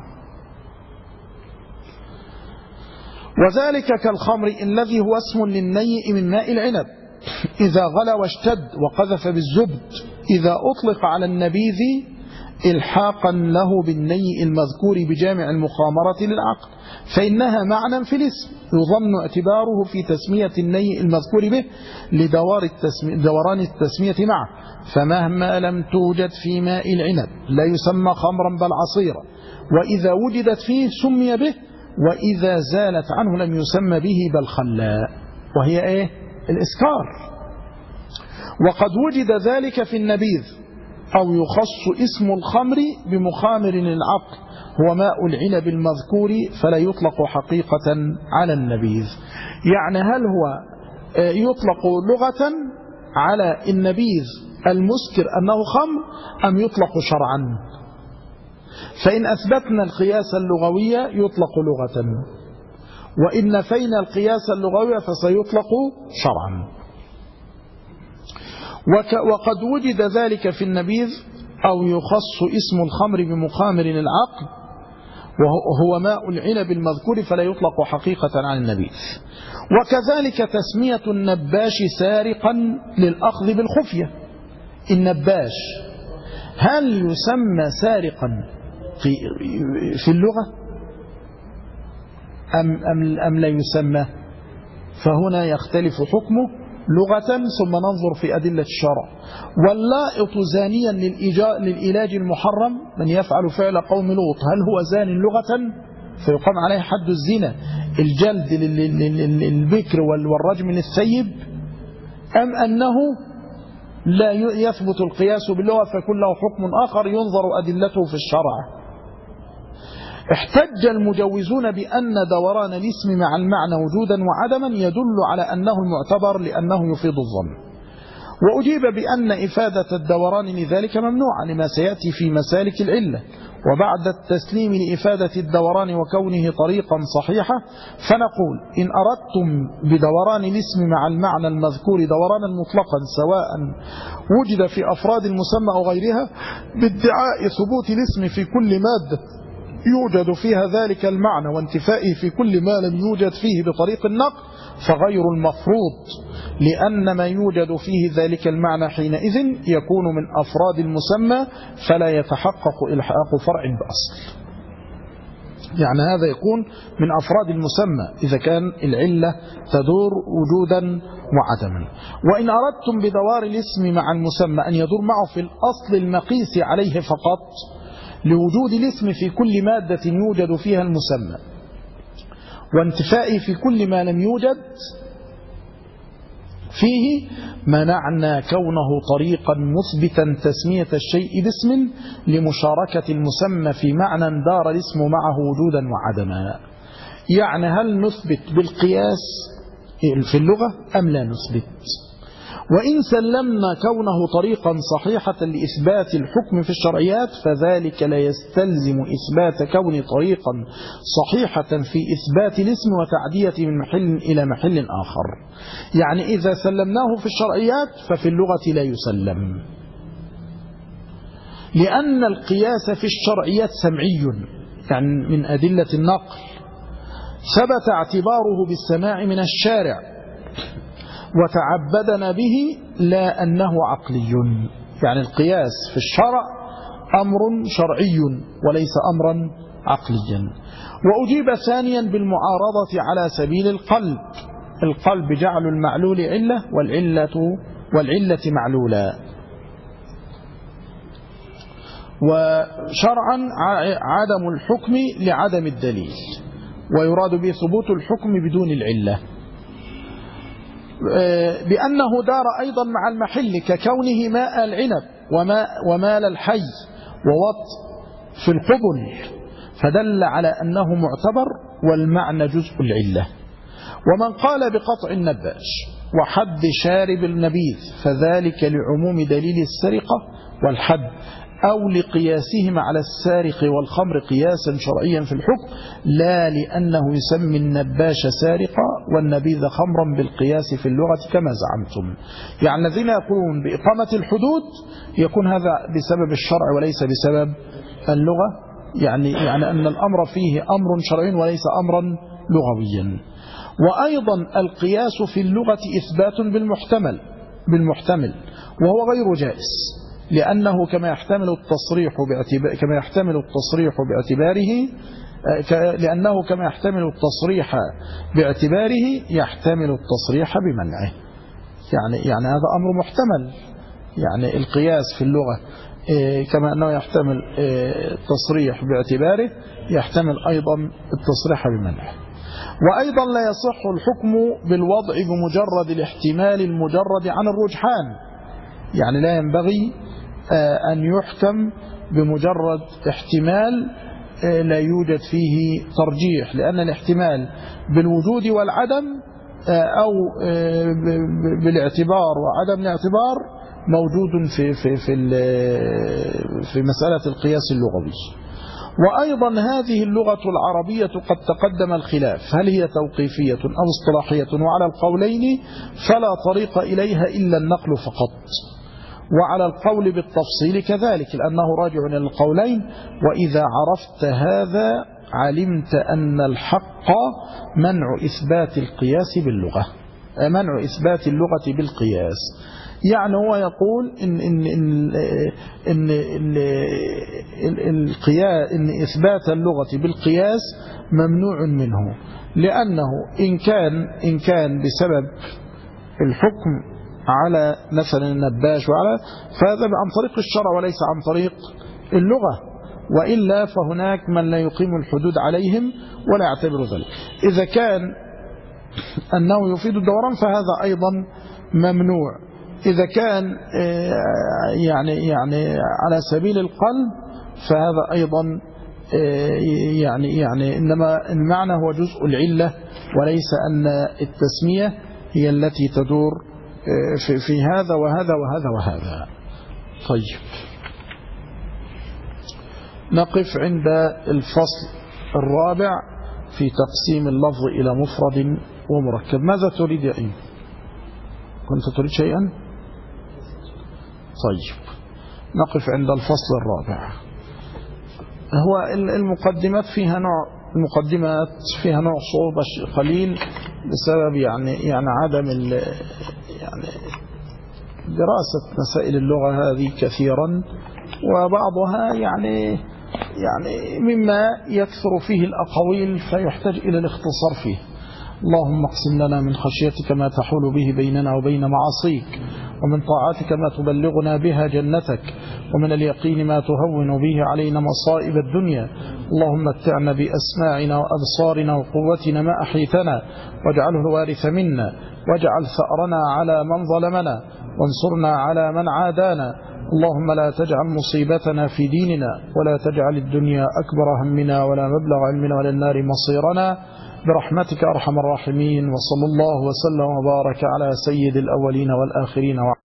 وذلك كالخمر الذي هو اسم للنيء من ماء العنب إذا غلى واشتد وقذف بالزبد، إذا أطلق على النبيذ إلحاقا له بالنيء المذكور بجامع المخامرة للعقل، فإنها معنى في الاسم يظن اعتباره في تسمية النيء المذكور به لدوران التسمية معه، فمهما لم توجد في ماء العنب لا يسمى خمرا بل عصيرا، وإذا وجدت فيه سمي به، وإذا زالت عنه لم يسمى به بل خلاء، وهي إيه؟ الإسكار. وقد وجد ذلك في النبيذ، أو يخص اسم الخمر بمخامر العقل هو ماء العنب المذكور فلا يطلق حقيقة على النبيذ. يعني هل هو يطلق لغة على النبيذ المسكر أنه خمر أم يطلق شرعا؟ فإن أثبتنا القياس اللغوي يطلق لغة، وإن نفينا القياس اللغوي فسيطلق شرعا. وقد وجد ذلك في النبيذ، أو يخص اسم الخمر بمخامر العقل وهو ماء العنب المذكور فلا يطلق حقيقة عن النبيذ. وكذلك تسمية النباش سارقا للأخذ بالخفية، النباش هل يسمى سارقا في اللغة أم لا يسمى؟ فهنا يختلف حكمه لغة، ثم ننظر في أدلة الشرع. واللائط زانيا للإلاج المحرم من يفعل فعل قوم لوط، هل هو زان لغة فيقام عليه حد الزنا الجلد للبكر والرجم للثيب، أم أنه لا يثبت القياس باللغة فيكون له حكم آخر ينظر أدلته في الشرع؟ احتج المجوزون بأن دوران الاسم مع المعنى وجودا وعدما يدل على أنه المعتبر لأنه يفيد الظن، وأجيب بأن إفادة الدوران لذلك ممنوعة لما سيأتي في مسالك العلة. وبعد التسليم لإفادة الدوران وكونه طريقا صحيحة، فنقول إن أردتم بدوران الاسم مع المعنى المذكور دورانا مطلقا سواء وجد في أفراد المسمى أو غيرها بادعاء ثبوت الاسم في كل مادة يوجد فيها ذلك المعنى وانتفائه في كل ما لم يوجد فيه بطريق النقل فغير المفروض، لأن ما يوجد فيه ذلك المعنى حينئذ يكون من أفراد المسمى فلا يتحقق إلحاق فرع بأصل. يعني هذا يكون من أفراد المسمى إذا كان العلة تدور وجودا وعدما. وإن أردتم بدوار الاسم مع المسمى أن يدور معه في الأصل المقيس عليه فقط لوجود الاسم في كل مادة يوجد فيها المسمى وانتفائه في كل ما لم يوجد فيه، منعنا كونه طريقا مثبتا تسمية الشيء باسم لمشاركة المسمى في معنى دار الاسم معه وجودا وعدما. يعني هل نثبت بالقياس في اللغة أم لا نثبت؟ وإن سلمنا كونه طريقا صحيحة لإثبات الحكم في الشرعيات فذلك لا يستلزم إثبات كون طريقا صحيحة في إثبات الاسم وتعديته من محل إلى محل آخر. يعني إذا سلمناه في الشرعيات ففي اللغة لا يسلم، لأن القياس في الشرعيات سمعي، يعني من أدلة النقل ثبت اعتباره بالسماع من الشارع وتعبدنا به لا أنه عقلي. يعني القياس في الشرع أمر شرعي وليس أمرا عقليا. وأجيب ثانيا بالمعارضة على سبيل القلب جعل المعلول علة والعلة معلولا، وشرعا عدم الحكم لعدم الدليل، ويراد به ثبوت الحكم بدون العلة. بأنه دار أيضا مع المحل ككونه ماء العنب ومال الحي ووط في القبل، فدل على أنه معتبر والمعنى جزء العلة. ومن قال بقطع النباش وحد شارب النبيذ فذلك لعموم دليل السرقة والحد أو لقياسهما على السارق والخمر قياسا شرعيا في الحكم، لا لأنه يسمي النباش سارقا والنبيذ خمرا بالقياس في اللغة كما زعمتم. يعني الذين يقولون بإقامة الحدود يكون هذا بسبب الشرع وليس بسبب اللغة، يعني أن الأمر فيه أمر شرعي وليس أمرا لغويا. وأيضا القياس في اللغة إثبات بالمحتمل وهو غير جائز، لأنه كما يحتمل التصريح باعتباره يحتمل التصريح بمنعه. يعني هذا أمر محتمل، يعني القياس في اللغة كما أنه يحتمل التصريح باعتباره يحتمل أيضا التصريح بمنعه. وأيضا لا يصح الحكم بالوضع بمجرد الاحتمال المجرد عن الرجحان، يعني لا ينبغي أن يحكم بمجرد احتمال لا يوجد فيه ترجيح، لأن الاحتمال بالوجود والعدم أو بالاعتبار وعدم الاعتبار موجود في مسألة القياس اللغوي. وأيضا هذه اللغة العربية قد تقدم الخلاف هل هي توقيفية أو اصطلاحية، وعلى القولين فلا طريق إليها إلا النقل فقط، وعلى القول بالتفصيل كذلك لأنه راجع إلى القولين. وإذا عرفت هذا علمت أن الحق منع إثبات القياس باللغة، منع إثبات اللغة بالقياس. يعني هو يقول إن إثبات اللغة بالقياس ممنوع منه، لأنه إن كان بسبب الحكم على مثلا النباش فهذا عن طريق الشرع وليس عن طريق اللغة، وإلا فهناك من لا يقيم الحدود عليهم ولا يعتبر ذلك. إذا كان أنه يفيد الدوران فهذا أيضا ممنوع. إذا كان يعني على سبيل القلب فهذا أيضا يعني إنما المعنى هو جزء العلة وليس أن التسمية هي التي تدور في هذا وهذا وهذا وهذا. طيب، نقف عند الفصل الرابع في تقسيم اللفظ إلى مفرد ومركب. ماذا تريد يا إيمان؟ كنت تريد شيئا؟ طيب، نقف عند الفصل الرابع. هو المقدمات فيها نوع صعوبة قليل بسبب يعني عدم دراسة مسائل اللغة هذه كثيرا، وبعضها يعني مما يكثر فيه الأقاويل فيحتاج إلى الاختصار فيه. اللهم اقسم لنا من خشيتك ما تحول به بيننا وبين معاصيك، ومن طاعتك ما تبلغنا بها جنتك، ومن اليقين ما تهون به علينا مصائب الدنيا. اللهم متعنا بأسماعنا وأبصارنا وقوتنا ما أحيتنا، واجعله الوارث منا، واجعل ثأرنا على من ظلمنا، وانصرنا على من عادانا. اللهم لا تجعل مصيبتنا في ديننا، ولا تجعل الدنيا أكبر همنا ولا مبلغ علمنا ولا النار مصيرنا، برحمتك أرحم الراحمين. وصلى الله وسلم وبارك على سيد الأولين والآخرين.